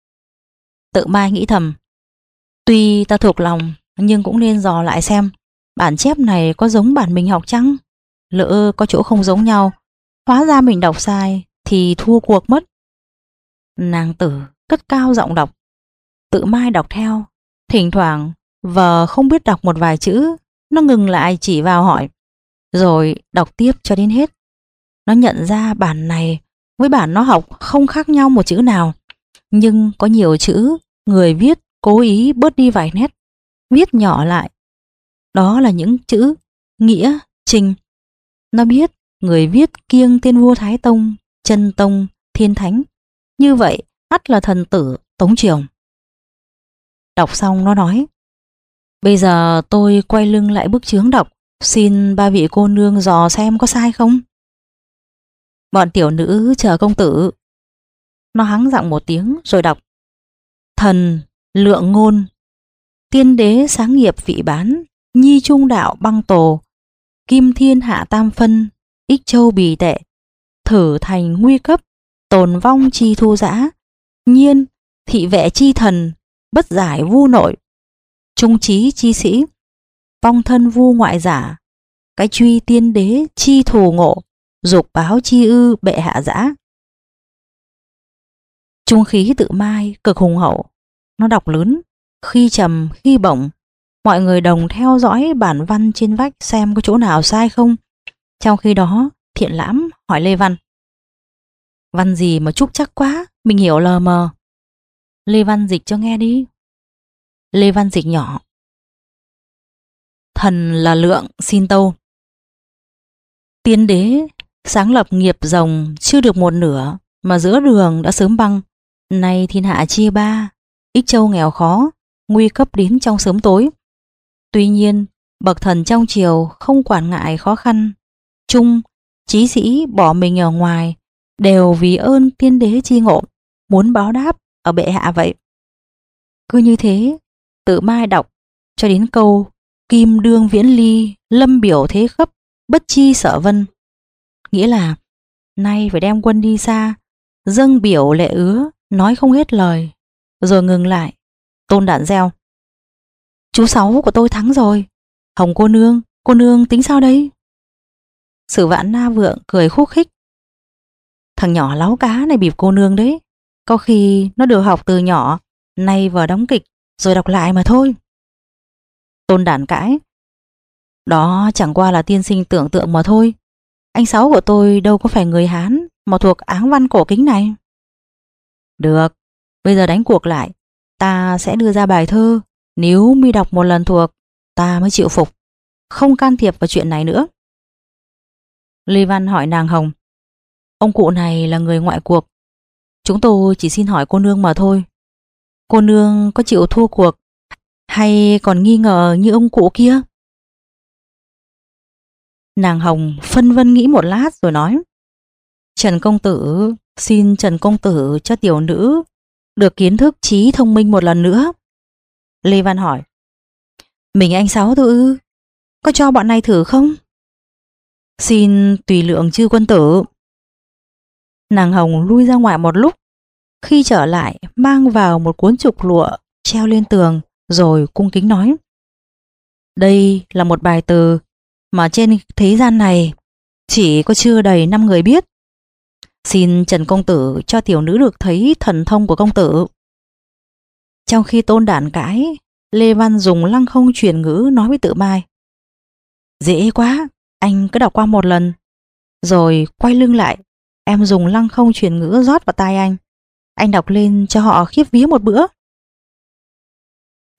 Tự Mai nghĩ thầm. Tuy ta thuộc lòng, nhưng cũng nên dò lại xem bản chép này có giống bản mình học chăng? Lỡ có chỗ không giống nhau, hóa ra mình đọc sai thì thua cuộc mất. Nàng tử cất cao giọng đọc. Tự Mai đọc theo. Thỉnh thoảng vờ không biết đọc một vài chữ, nó ngừng lại chỉ vào hỏi, rồi đọc tiếp cho đến hết. Nó nhận ra bản này với bản nó học không khác nhau một chữ nào, nhưng có nhiều chữ người viết cố ý bớt đi vài nét, viết nhỏ lại. Đó là những chữ nghĩa, trình. Nó biết người viết kiêng tên vua Thái Tông, Chân Tông, Thiên Thánh, như vậy ắt là thần tử Tống Triều. Đọc xong nó nói, bây giờ tôi quay lưng lại bức chướng đọc, xin ba vị cô nương dò xem có sai không. Bọn tiểu nữ chờ công tử. Nó hắng giọng một tiếng rồi đọc. Thần lượng ngôn, tiên đế sáng nghiệp vị bán, nhi trung đạo băng tổ, kim thiên hạ tam phân, ích châu bì tệ, thử thành nguy cấp, tồn vong chi thu giã, nhiên thị vệ chi thần, bất giải vu nội, trung trí chi sĩ, vong thân vu ngoại giả, cái truy tiên đế chi thù ngộ, dục báo chi ư bệ hạ giã. Trung khí Tự Mai cực hùng hậu. Nó đọc lớn, khi trầm khi bổng. Mọi người đồng theo dõi bản văn trên vách xem có chỗ nào sai không. Trong khi đó Thiện Lãm hỏi Lê Văn. Văn gì mà trúc chắc quá, mình hiểu lờ mờ. Lê Văn dịch cho nghe đi. Lê Văn dịch nhỏ. Thần là Lượng xin tâu. Tiên đế sáng lập nghiệp rồng chưa được một nửa mà giữa đường đã sớm băng. Nay thiên hạ chia ba, ích châu nghèo khó, nguy cấp đến trong sớm tối. Tuy nhiên bậc thần trong triều không quản ngại khó khăn, chung chí sĩ bỏ mình ở ngoài đều vì ơn tiên đế chi ngộ, muốn báo đáp ở bệ hạ vậy. Cứ như thế Tự Mai đọc cho đến câu kim đương viễn ly, lâm biểu thế khấp, bất chi sở vân, nghĩa là nay phải đem quân đi xa, dâng biểu lệ ứa, nói không hết lời. Rồi ngừng lại. Tôn Đản reo. Chú Sáu của tôi thắng rồi. Hồng cô nương, cô nương tính sao đây? Sử Vạn Na Vượng cười khúc khích. Thằng nhỏ láo cá này bịp cô nương đấy. Có khi nó được học từ nhỏ, nay vừa đóng kịch rồi đọc lại mà thôi. Tôn Đản cãi. Đó chẳng qua là tiên sinh tưởng tượng mà thôi. Anh Sáu của tôi đâu có phải người Hán mà thuộc áng văn cổ kính này. Được, bây giờ đánh cuộc lại. Ta sẽ đưa ra bài thơ. Nếu mi đọc một lần thuộc, ta mới chịu phục, không can thiệp vào chuyện này nữa. Lê Văn hỏi nàng Hồng. Ông cụ này là người ngoại cuộc, chúng tôi chỉ xin hỏi cô nương mà thôi. Cô nương có chịu thua cuộc hay còn nghi ngờ như ông cụ kia? Nàng Hồng phân vân nghĩ một lát rồi nói. Trần công tử, xin Trần công tử cho tiểu nữ được kiến thức trí thông minh một lần nữa. Lê Văn hỏi. Mình anh Sáu thôi ư? Có cho bọn này thử không? Xin tùy lượng chư quân tử. Nàng Hồng lui ra ngoài một lúc, khi trở lại mang vào một cuốn trục lụa treo lên tường, rồi cung kính nói. Đây là một bài từ mà trên thế gian này chỉ có chưa đầy năm người biết. Xin Trần công tử cho tiểu nữ được thấy thần thông của công tử. Trong khi Tôn Đản cãi, Lê Văn dùng lăng không truyền ngữ nói với Tự Mai. Dễ quá, anh cứ đọc qua một lần. Rồi quay lưng lại, em dùng lăng không truyền ngữ rót vào tai anh. Anh đọc lên cho họ khiếp vía một bữa.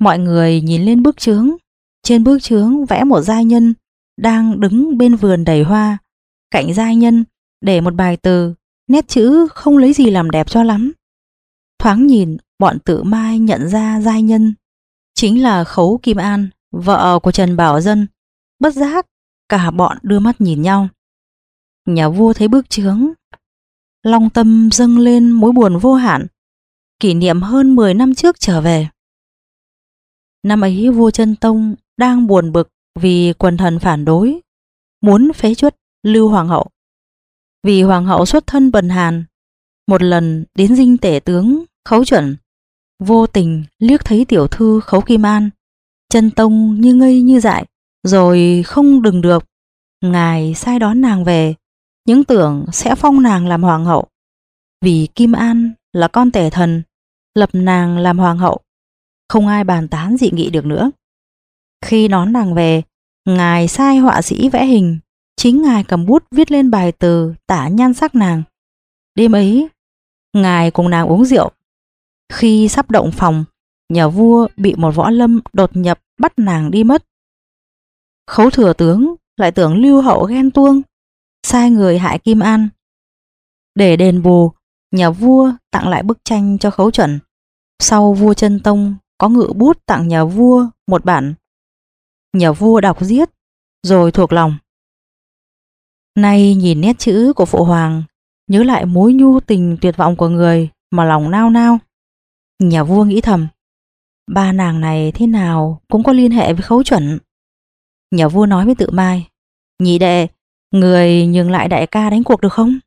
Mọi người nhìn lên bức chướng. Trên bức chướng vẽ một giai nhân đang đứng bên vườn đầy hoa. Cạnh giai nhân để một bài từ, nét chữ không lấy gì làm đẹp cho lắm. Thoáng nhìn, bọn Tự Mai nhận ra giai nhân chính là Khấu Kim An, vợ của Trần Bảo Dân. Bất giác, cả bọn đưa mắt nhìn nhau. Nhà vua thấy bức chướng, long tâm dâng lên mối buồn vô hạn, kỷ niệm hơn mười năm trước trở về. Năm ấy vua Chân Tông đang buồn bực vì quần thần phản đối, muốn phế truất Lưu Hoàng hậu. Vì Hoàng hậu xuất thân bần hàn, một lần đến dinh tể tướng Khấu Chuẩn, vô tình liếc thấy tiểu thư Khấu Kim An. Chân Tông như ngây như dại, rồi không đừng được. Ngài sai đón nàng về, những tưởng sẽ phong nàng làm hoàng hậu. Vì Kim An là con tể thần, lập nàng làm hoàng hậu, không ai bàn tán dị nghị được nữa. Khi đón nàng về, ngài sai họa sĩ vẽ hình, chính ngài cầm bút viết lên bài từ tả nhan sắc nàng. Đêm ấy, ngài cùng nàng uống rượu. Khi sắp động phòng, nhà vua bị một võ lâm đột nhập bắt nàng đi mất. Khấu thừa tướng lại tưởng Lưu hậu ghen tuông, sai người hại Kim An. Để đền bù, nhà vua tặng lại bức tranh cho Khấu Chuẩn. Sau vua Chân Tông có ngự bút tặng nhà vua một bản. Nhà vua đọc giết, rồi thuộc lòng. Nay nhìn nét chữ của phụ hoàng, nhớ lại mối nhu tình tuyệt vọng của người mà lòng nao nao. Nhà vua nghĩ thầm, ba nàng này thế nào cũng có liên hệ với Khấu Chuẩn. Nhà vua nói với Tự Mai, nhị đệ, người nhường lại đại ca đánh cuộc được không?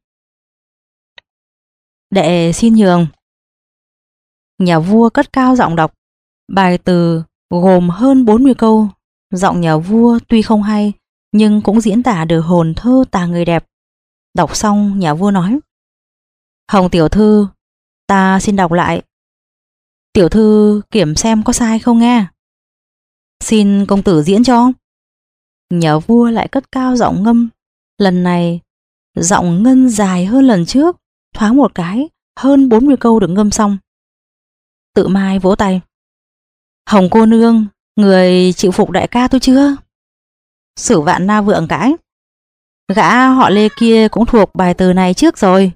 Đệ xin nhường. Nhà vua cất cao giọng đọc. Bài từ gồm hơn bốn mươi câu. Giọng nhà vua tuy không hay, nhưng cũng diễn tả được hồn thơ tà người đẹp. Đọc xong, nhà vua nói, Hồng tiểu thư, ta xin đọc lại. Tiểu thư kiểm xem có sai không nghe. Xin công tử diễn cho. Nhà vua lại cất cao giọng ngâm. Lần này giọng ngân dài hơn lần trước, thoáng một cái hơn bốn mươi câu được ngâm xong. Tự Mai vỗ tay. Hồng cô nương, người chịu phục đại ca tôi chưa? Sử Vạn Na vượng cãi, gã họ Lê kia cũng thuộc bài từ này trước rồi.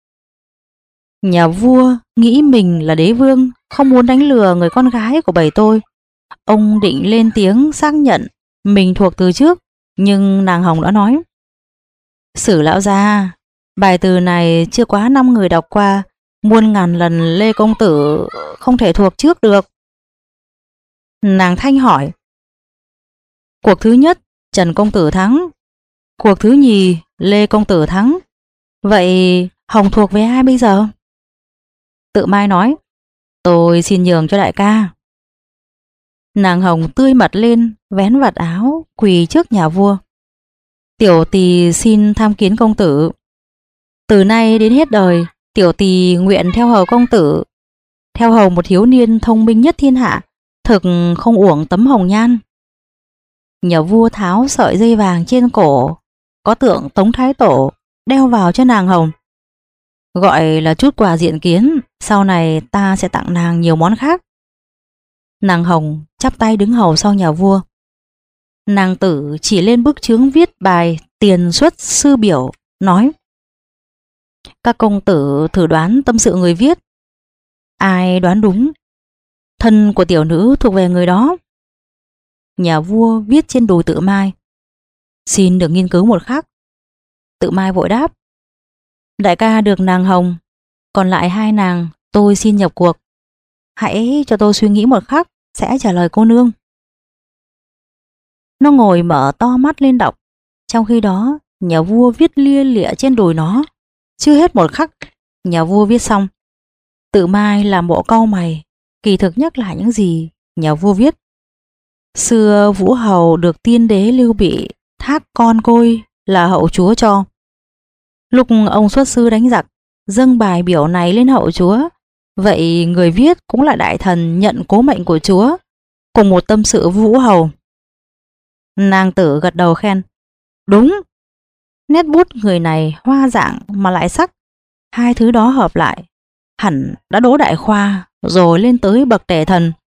Nhà vua nghĩ mình là đế vương, không muốn đánh lừa người con gái của bầy tôi. Ông định lên tiếng xác nhận mình thuộc từ trước, nhưng nàng Hồng đã nói, Sử lão gia, bài từ này chưa quá năm người đọc qua, muôn ngàn lần Lê công tử không thể thuộc trước được. Nàng Thanh hỏi, cuộc thứ nhất Trần công tử thắng, cuộc thứ nhì Lê công tử thắng, vậy Hồng thuộc về ai bây giờ? Tự Mai nói, tôi xin nhường cho đại ca. Nàng Hồng tươi mặt lên, vén vạt áo, quỳ trước nhà vua. Tiểu tỳ xin tham kiến công tử. Từ nay đến hết đời, tiểu tỳ nguyện theo hầu công tử, theo hầu một thiếu niên thông minh nhất thiên hạ, thực không uổng tấm hồng nhan. Nhà vua tháo sợi dây vàng trên cổ, có tượng Tống Thái Tổ, đeo vào cho nàng Hồng. Gọi là chút quà diện kiến, sau này ta sẽ tặng nàng nhiều món khác. Nàng Hồng chắp tay đứng hầu sau nhà vua. Nàng tử chỉ lên bức chướng viết bài tiền xuất sư biểu, nói, các công tử thử đoán tâm sự người viết. Ai đoán đúng, thân của tiểu nữ thuộc về người đó. Nhà vua viết trên đùi Tự Mai, xin được nghiên cứu một khắc. Tự Mai vội đáp, đại ca được nàng Hồng, còn lại hai nàng tôi xin nhập cuộc. Hãy cho tôi suy nghĩ một khắc, sẽ trả lời cô nương. Nó ngồi mở to mắt lên đọc. Trong khi đó, nhà vua viết lia lịa trên đùi nó. Chưa hết một khắc, nhà vua viết xong. Tự Mai làm bộ cau mày, kỳ thực nhắc lại những gì nhà vua viết. Xưa Vũ Hầu được tiên đế Lưu Bị thác con côi là hậu chúa cho. Lúc ông xuất sư đánh giặc, dâng bài biểu này lên hậu chúa. Vậy người viết cũng là đại thần nhận cố mệnh của chúa, cùng một tâm sự Vũ Hầu. Nàng tử gật đầu khen, đúng, nét bút người này hoa dạng mà lại sắc, hai thứ đó hợp lại, hẳn đã đỗ đại khoa rồi lên tới bậc tể thần.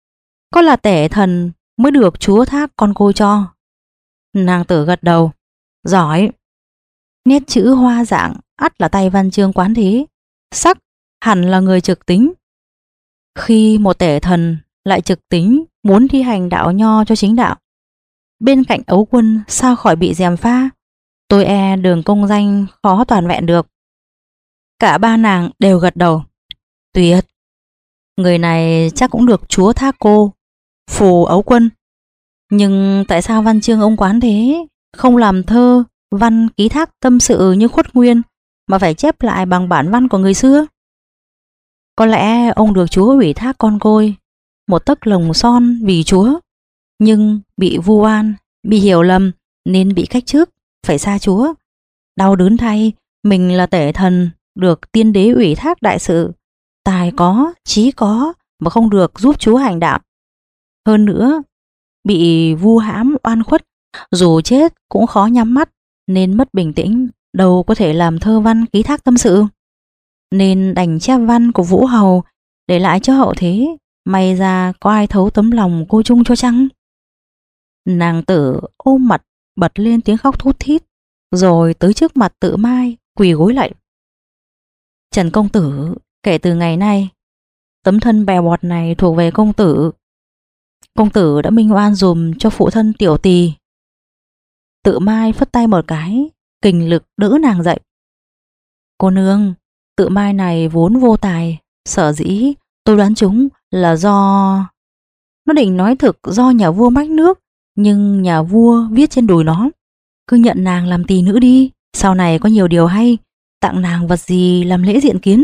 Có là tể thần mới được chúa thác con côi cho. Nàng tử gật đầu. Giỏi. Nét chữ hoa dạng ắt là tay văn chương quán thế, sắc hẳn là người trực tính. Khi một tể thần lại trực tính muốn thi hành đạo nho cho chính đạo, bên cạnh ấu quân sao khỏi bị gièm pha, tôi e đường công danh khó toàn vẹn được. Cả ba nàng đều gật đầu. Tuyệt. Người này chắc cũng được chúa thác cô phù ấu quân. Nhưng tại sao văn chương ông quán thế không làm thơ văn ký thác tâm sự như Khuất Nguyên, mà phải chép lại bằng bản văn của người xưa? Có lẽ ông được chúa ủy thác con côi một tấc lồng son vì chúa, nhưng bị vu oan, bị hiểu lầm nên bị cách chức, phải xa chúa. Đau đớn thay, mình là tể thần được tiên đế ủy thác đại sự, tài có, trí có mà không được giúp chúa hành đạo. Hơn nữa, bị vu hãm oan khuất, dù chết cũng khó nhắm mắt, nên mất bình tĩnh, đâu có thể làm thơ văn ký thác tâm sự. Nên đành chép văn của Vũ Hầu để lại cho hậu thế, may ra có ai thấu tấm lòng cô chung cho chăng? Nàng tử ôm mặt bật lên tiếng khóc thút thít, rồi tới trước mặt Tự Mai quỳ gối lạy. Trần công tử, kể từ ngày nay, tấm thân bè bọt này thuộc về công tử. Công tử đã minh oan dùm cho phụ thân tiểu tỳ. Tự Mai phất tay một cái, kình lực đỡ nàng dậy. Cô nương, Tự Mai này vốn vô tài, sở dĩ tôi đoán chúng là do... Nó định nói thực do nhà vua mách nước, nhưng nhà vua viết trên đùi nó. Cứ nhận nàng làm tỳ nữ đi, sau này có nhiều điều hay, tặng nàng vật gì làm lễ diện kiến.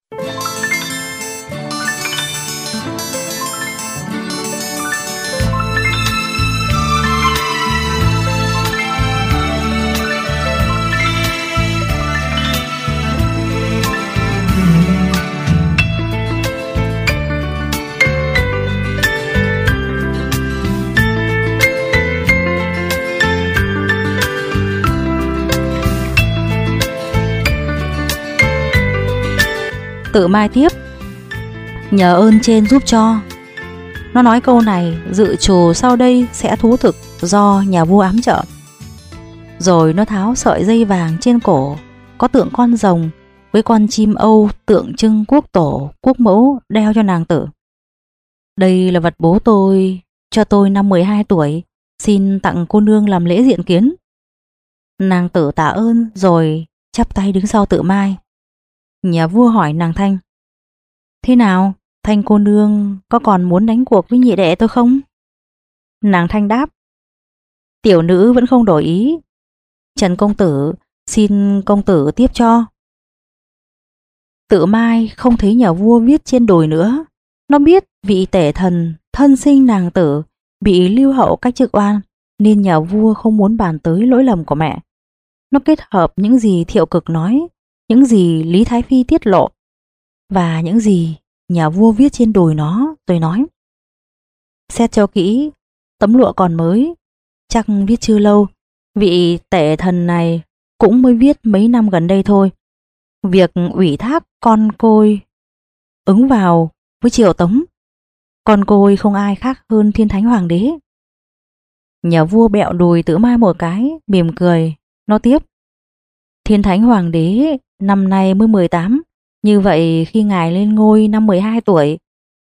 Tự Mai tiếp. Nhờ ơn trên giúp cho. Nó nói câu này dự trù sau đây sẽ thú thực do nhà vua ám trợ. Rồi nó tháo sợi dây vàng trên cổ có tượng con rồng với con chim âu tượng trưng quốc tổ quốc mẫu đeo cho nàng tử. Đây là vật bố tôi cho tôi năm mười hai tuổi, xin tặng cô nương làm lễ diện kiến. Nàng tử tạ ơn rồi chắp tay đứng sau Tự Mai. Nhà vua hỏi nàng Thanh. Thế nào, Thanh cô nương có còn muốn đánh cuộc với nhị đệ tôi không? Nàng Thanh đáp. Tiểu nữ vẫn không đổi ý. Trần công tử, xin công tử tiếp cho. Tự Mai không thấy nhà vua viết trên đùi nữa. Nó biết vị tể thần thân sinh nàng tử bị lưu hậu cách chức oan, nên nhà vua không muốn bàn tới lỗi lầm của mẹ. Nó kết hợp những gì Thiệu Cực nói, những gì Lý Thái Phi tiết lộ và những gì nhà vua viết trên đùi nó, rồi nói. Xét cho kỹ, tấm lụa còn mới, chắc viết chưa lâu. Vị tể thần này cũng mới viết mấy năm gần đây thôi. Việc ủy thác con côi ứng vào với Triều Tống, con côi không ai khác hơn Thiên Thánh Hoàng đế. Nhà vua bẹo đùi Tự Mai một cái, mỉm cười. Nó tiếp. Thiên Thánh Hoàng đế năm nay mới mười tám, như vậy khi ngài lên ngôi năm mười hai tuổi,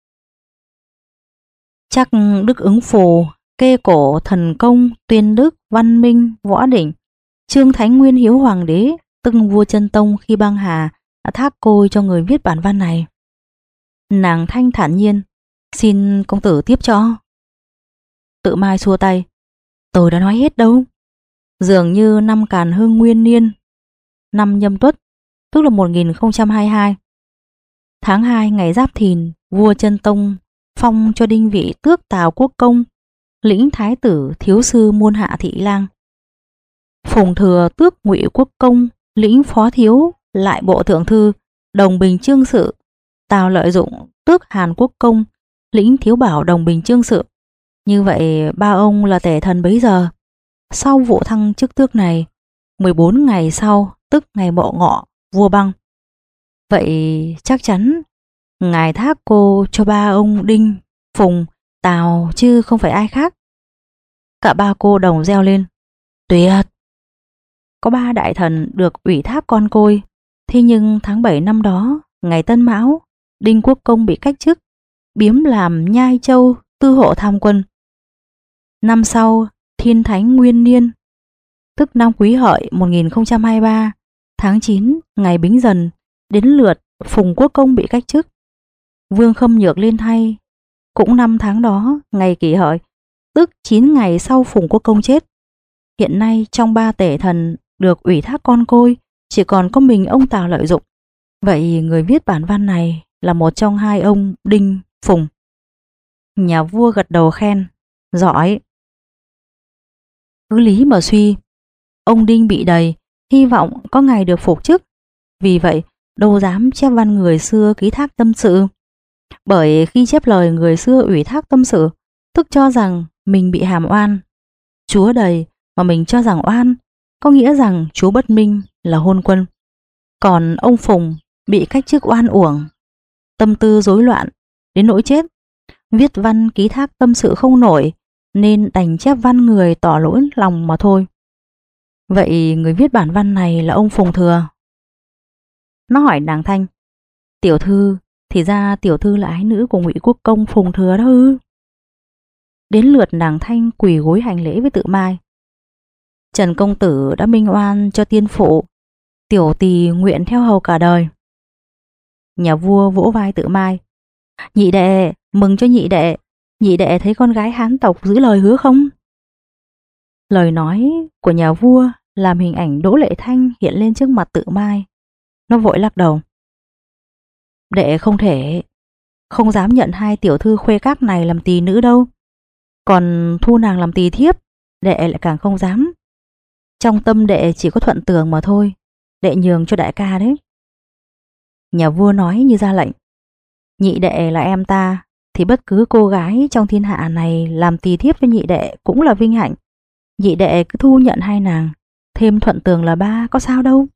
chắc Đức Ứng Phù, Kê Cổ, Thần Công, Tuyên Đức, Văn Minh, Võ Đỉnh, Trương Thánh Nguyên Hiếu Hoàng đế, tức vua Chân Tông khi băng hà, đã thác côi cho người viết bản văn này. Nàng Thanh thản nhiên. Xin công tử tiếp cho. Tự Mai xua tay. Tôi đã nói hết đâu. Dường như năm Càn Hưng Nguyên Niên, năm Nhâm Tuất, tức là một nghìn không trăm hai mươi hai, tháng hai ngày Giáp Thìn, vua Chân Tông phong cho đinh vị tước Tào Quốc Công, lĩnh thái tử thiếu sư muôn hạ thị lang. Phùng Thừa tước Ngụy Quốc Công, lĩnh phó thiếu lại bộ thượng thư, đồng bình chương sự. Tào Lợi Dụng tước Hàn Quốc Công, lĩnh thiếu bảo đồng bình chương sự. Như vậy ba ông là tể thần bấy giờ. Sau vụ thăng chức tước này, mười bốn ngày sau, tức ngày Mậu Ngọ, vua băng. Vậy chắc chắn ngài thác cô cho ba ông Đinh, Phùng, Tao chứ không phải ai khác. Cả ba cô đồng reo lên. Tuyệt! Có ba đại thần được ủy thác con côi. Thế nhưng tháng bảy năm đó, ngày Tân Mão, Đinh Quốc Công bị cách chức, biếm làm Nhai Châu tư hộ tham quân. Năm sau, Thiên Thánh Nguyên Niên, tức năm Quý Hợi một nghìn không trăm hai mươi ba, tháng chín, ngày Bính Dần, đến lượt Phùng Quốc Công bị cách chức. Vương Khâm Nhược lên thay. Cũng năm tháng đó, ngày Kỷ Hợi, tức chín ngày sau Phùng Quốc Công chết. Hiện nay trong ba tể thần được ủy thác con côi, chỉ còn có mình ông Tào lợi dụng. Vậy người viết bản văn này là một trong hai ông Đinh, Phùng. Nhà vua gật đầu khen. Giỏi! Cứ lý mà suy, ông Đinh bị đầy, hy vọng có ngày được phục chức. Vì vậy, đâu dám chép văn người xưa ký thác tâm sự. Bởi khi chép lời người xưa ủy thác tâm sự, tức cho rằng mình bị hàm oan. Chúa đầy mà mình cho rằng oan, có nghĩa rằng chúa bất minh là hôn quân. Còn ông Phùng bị cách chức oan uổng, tâm tư rối loạn đến nỗi chết, viết văn ký thác tâm sự không nổi, nên đành chép văn người tỏ lỗi lòng mà thôi. Vậy người viết bản văn này là ông Phùng Thừa. Nó hỏi nàng Thanh. Tiểu thư, thì ra tiểu thư là ái nữ của Ngụy Quốc Công Phùng Thừa đó ư? Đến lượt nàng Thanh quỳ gối hành lễ với Tự Mai. Trần công tử đã minh oan cho tiên phụ, tiểu tỳ nguyện theo hầu cả đời. Nhà vua vỗ vai Tự Mai. Nhị đệ, mừng cho nhị đệ. Nhị đệ thấy con gái Hán tộc giữ lời hứa không? Lời nói của nhà vua làm hình ảnh Đỗ Lệ Thanh hiện lên trước mặt Tự Mai. Nó vội lắc đầu. Đệ không thể, không dám nhận hai tiểu thư khuê các này làm tỳ nữ đâu. Còn thu nàng làm tỳ thiếp, đệ lại càng không dám. Trong tâm đệ chỉ có thuận tường mà thôi. Đệ nhường cho đại ca đấy. Nhà vua nói như ra lệnh. Nhị đệ là em ta, thì bất cứ cô gái trong thiên hạ này làm tỳ thiếp cho nhị đệ cũng là vinh hạnh. Nhị đệ cứ thu nhận hai nàng, thêm thuận tường là ba, có sao đâu.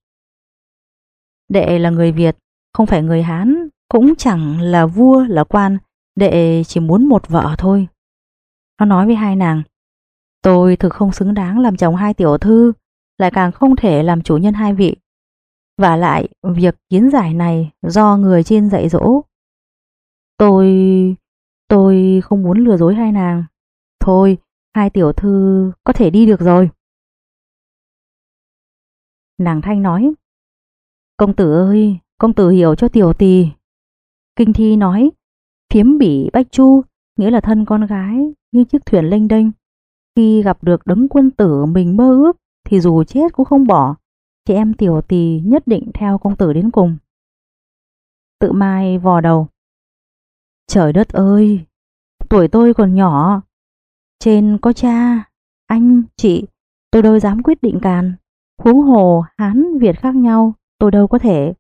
Đệ là người Việt, không phải người Hán, cũng chẳng là vua là quan. Đệ chỉ muốn một vợ thôi. Nó nói với hai nàng. Tôi thực không xứng đáng làm chồng hai tiểu thư, lại càng không thể làm chủ nhân hai vị. Và lại việc kiến giải này do người trên dạy dỗ. Tôi... tôi không muốn lừa dối hai nàng. Thôi, hai tiểu thư có thể đi được rồi. Nàng Thanh nói. Công tử ơi, công tử hiểu cho tiểu tỳ. Kinh thi nói, phiếm bỉ bách chu, nghĩa là thân con gái như chiếc thuyền lênh đênh. Khi gặp được đấng quân tử mình mơ ước thì dù chết cũng không bỏ. Chị em tiểu tỳ nhất định theo công tử đến cùng. Tự Mai vò đầu. Trời đất ơi, tuổi tôi còn nhỏ. Trên có cha, anh, chị, tôi đâu dám quyết định càn. Huống hồ Hán Việt khác nhau, tôi đâu có thể.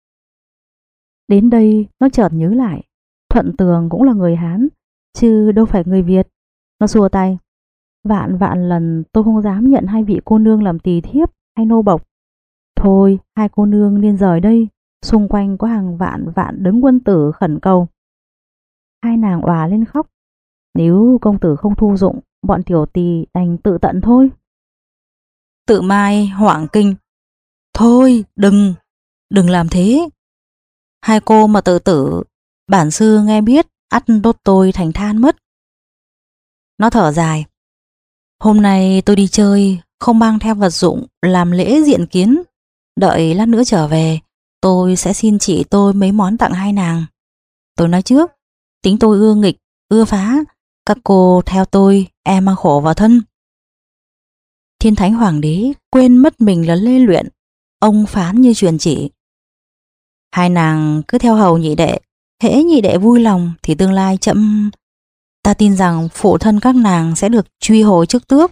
Đến đây nó chợt nhớ lại, Thuận Tường cũng là người Hán, chứ đâu phải người Việt. Nó xua tay. Vạn vạn lần tôi không dám nhận hai vị cô nương làm tỳ thiếp hay nô bộc. Thôi, hai cô nương nên rời đây. Xung quanh có hàng vạn vạn đấng quân tử khẩn cầu. Hai nàng òa lên khóc. Nếu công tử không thu dụng, bọn tiểu tỳ đành tự tận thôi. Tự Mai hoảng kinh. Thôi, đừng, đừng làm thế. Hai cô mà tự tử, bản sư nghe biết ắt đốt tôi thành than mất. Nó thở dài. Hôm nay tôi đi chơi, không mang theo vật dụng làm lễ diện kiến. Đợi lát nữa trở về, tôi sẽ xin chị tôi mấy món tặng hai nàng. Tôi nói trước, tính tôi ưa nghịch, ưa phá. Các cô theo tôi, em mang khổ vào thân. Thiên Thánh Hoàng đế quên mất mình là Lê Luyện. Ông phán như truyền chỉ. Hai nàng cứ theo hầu nhị đệ. Hễ nhị đệ vui lòng thì tương lai chậm. Ta tin rằng phụ thân các nàng sẽ được truy hồi chức tước.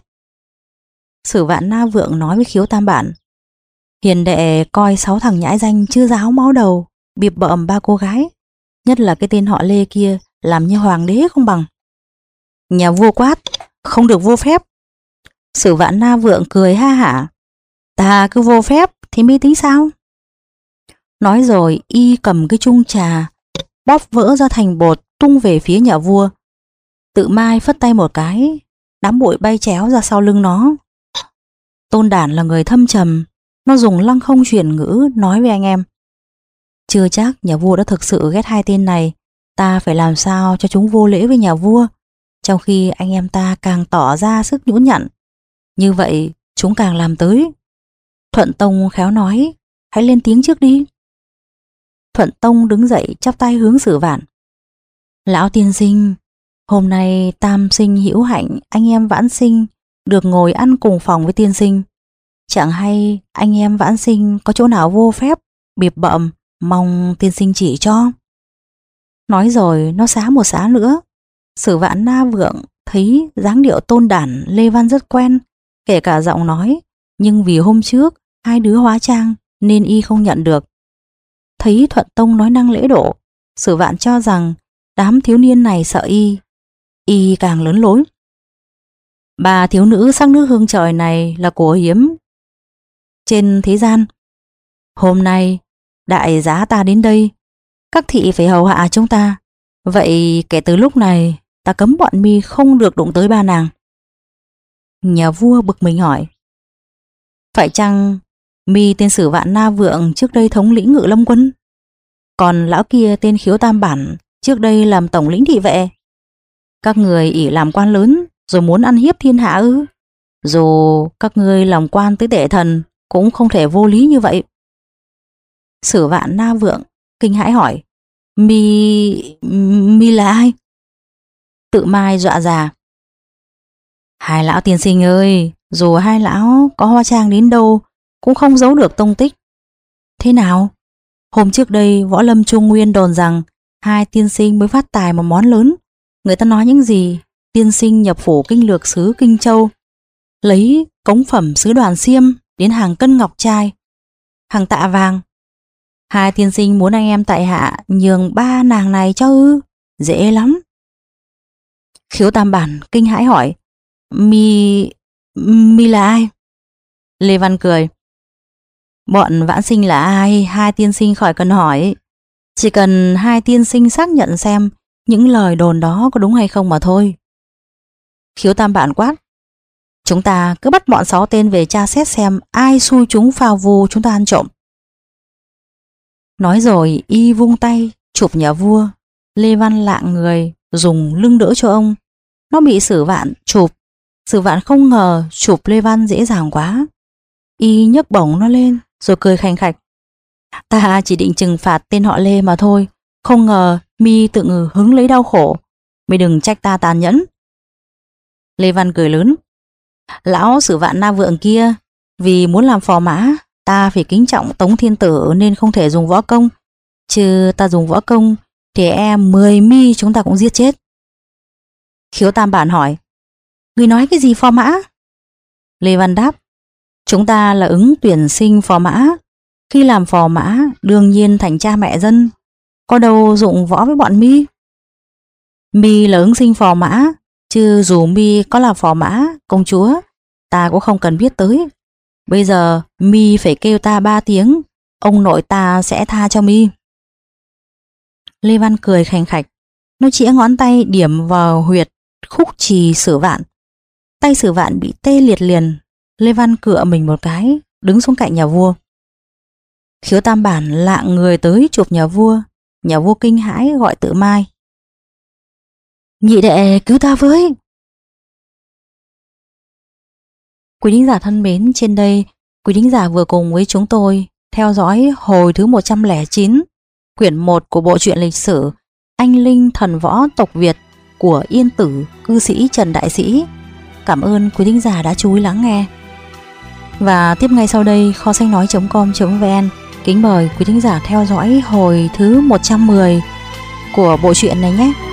Sử Vạn Na Vượng nói với Khiếu Tam Bản. Hiền đệ coi sáu thằng nhãi danh chưa ráo máu đầu, bịp bợm ba cô gái. Nhất là cái tên họ Lê kia, làm như hoàng đế không bằng. Nhà vua quát, không được vô phép. Sử Vạn Na Vượng cười ha hả. Ta cứ vô phép thì mi tính sao? Nói rồi y cầm cái chung trà, bóp vỡ ra thành bột tung về phía nhà vua. Tự Mai phất tay một cái, đám bụi bay chéo ra sau lưng nó. Tôn Đản là người thâm trầm, nó dùng lăng không chuyển ngữ nói với anh em: chưa chắc nhà vua đã thực sự ghét hai tên này, ta phải làm sao cho chúng vô lễ với nhà vua, trong khi anh em ta càng tỏ ra sức nhũn nhặn, như vậy chúng càng làm tới. Thuận Tông khéo nói: hãy lên tiếng trước đi. Thuận Tông đứng dậy chắp tay hướng Sử Vạn: lão tiên sinh, hôm nay tam sinh hữu hạnh anh em Vãn Sinh được ngồi ăn cùng phòng với tiên sinh. Chẳng hay anh em Vãn Sinh có chỗ nào vô phép, bịp bợm, mong tiên sinh chỉ cho. Nói rồi nó xá một xá nữa. Sử Vạn Na Vượng thấy dáng điệu Tôn Đản, Lê Văn rất quen, kể cả giọng nói, nhưng vì hôm trước hai đứa hóa trang nên y không nhận được. Thấy Thuận Tông nói năng lễ độ, Sử Vạn cho rằng đám thiếu niên này sợ y, y càng lớn lối. Bà thiếu nữ sắc nước hương trời này là của hiếm trên thế gian. Hôm nay đại giá ta đến đây, các thị phải hầu hạ chúng ta. Vậy kể từ lúc này ta cấm bọn mi không được đụng tới ba nàng. Nhà vua bực mình hỏi: phải chăng mi tên Sử Vạn Na Vượng trước đây thống lĩnh Ngự Lâm quân, còn lão kia tên Khiếu Tam Bản trước đây làm tổng lĩnh thị vệ? Các người ỷ làm quan lớn rồi muốn ăn hiếp thiên hạ ư? Dù các ngươi làm quan tới tể thần cũng không thể vô lý như vậy. Sử Vạn Na Vượng kinh hãi hỏi: Mi... mi là ai? Tự Mai dọa già: hai lão tiên sinh ơi, dù hai lão có hóa trang đến đâu cũng không giấu được tông tích. Thế nào? Hôm trước đây Võ Lâm Trung Nguyên đồn rằng hai tiên sinh mới phát tài một món lớn. Người ta nói những gì tiên sinh nhập phủ kinh lược xứ Kinh Châu, lấy cống phẩm sứ Đoàn Xiêm đến hàng cân ngọc trai, hàng tạ vàng. Hai tiên sinh muốn anh em tại hạ nhường ba nàng này cho ư? Dễ lắm. Khiếu Tam Bản kinh hãi hỏi: Mi... mi là ai? Lê Văn cười: bọn Vãn Sinh là ai, hai tiên sinh khỏi cần hỏi. Chỉ cần hai tiên sinh xác nhận xem những lời đồn đó có đúng hay không mà thôi. Khiếu Tam Bản quát: chúng ta cứ bắt bọn sáu tên về tra xét xem ai xui chúng phao vu chúng ta ăn trộm. Nói rồi y vung tay chụp nhà vua. Lê Văn lạng người dùng lưng đỡ cho ông. Nó bị Sử Vạn chụp. Sử Vạn không ngờ chụp Lê Văn dễ dàng quá. Y nhấc bổng nó lên rồi cười khành khạch: ta chỉ định trừng phạt tên họ Lê mà thôi, không ngờ mi tự hứng lấy đau khổ. Mi đừng trách ta tàn nhẫn. Lê Văn cười lớn: lão Sử Vạn Na Vượng kia vì muốn làm phò mã, ta phải kính trọng Tống Thiên Tử nên không thể dùng võ công. Chứ ta dùng võ công thì em mười mi chúng ta cũng giết chết. Khiếu Tam Bản hỏi: người nói cái gì phò mã? Lê Văn đáp: chúng ta là ứng tuyển sinh phò mã. Khi làm phò mã đương nhiên thành cha mẹ dân, có đâu dụng võ với bọn mi. Mi là ứng sinh phò mã, chứ dù mi có là phò mã công chúa, ta cũng không cần biết tới. Bây giờ mi phải kêu ta ba tiếng, ông nội ta sẽ tha cho mi. Lê Văn cười khành khạch. Nó chĩa ngón tay điểm vào huyệt khúc trì Sử Vạn. Tay Sử Vạn bị tê liệt liền. Lê Văn cựa mình một cái, đứng xuống cạnh nhà vua. Khiếu Tam Bản lạng người tới chụp nhà vua. Nhà vua kinh hãi gọi Tự Mai: nhị đệ cứu ta với. Quý thính giả thân mến, trên đây quý thính giả vừa cùng với chúng tôi theo dõi hồi thứ một trăm lẻ chín, quyển một của bộ truyện lịch sử Anh Linh Thần Võ Tộc Việt của Yên Tử cư sĩ Trần Đại Sĩ. Cảm ơn quý thính giả đã chú ý lắng nghe. Và tiếp ngay sau đây, kho sách nói chấm com chấm vn kính mời quý thính giả theo dõi hồi thứ một trăm mười của bộ truyện này nhé.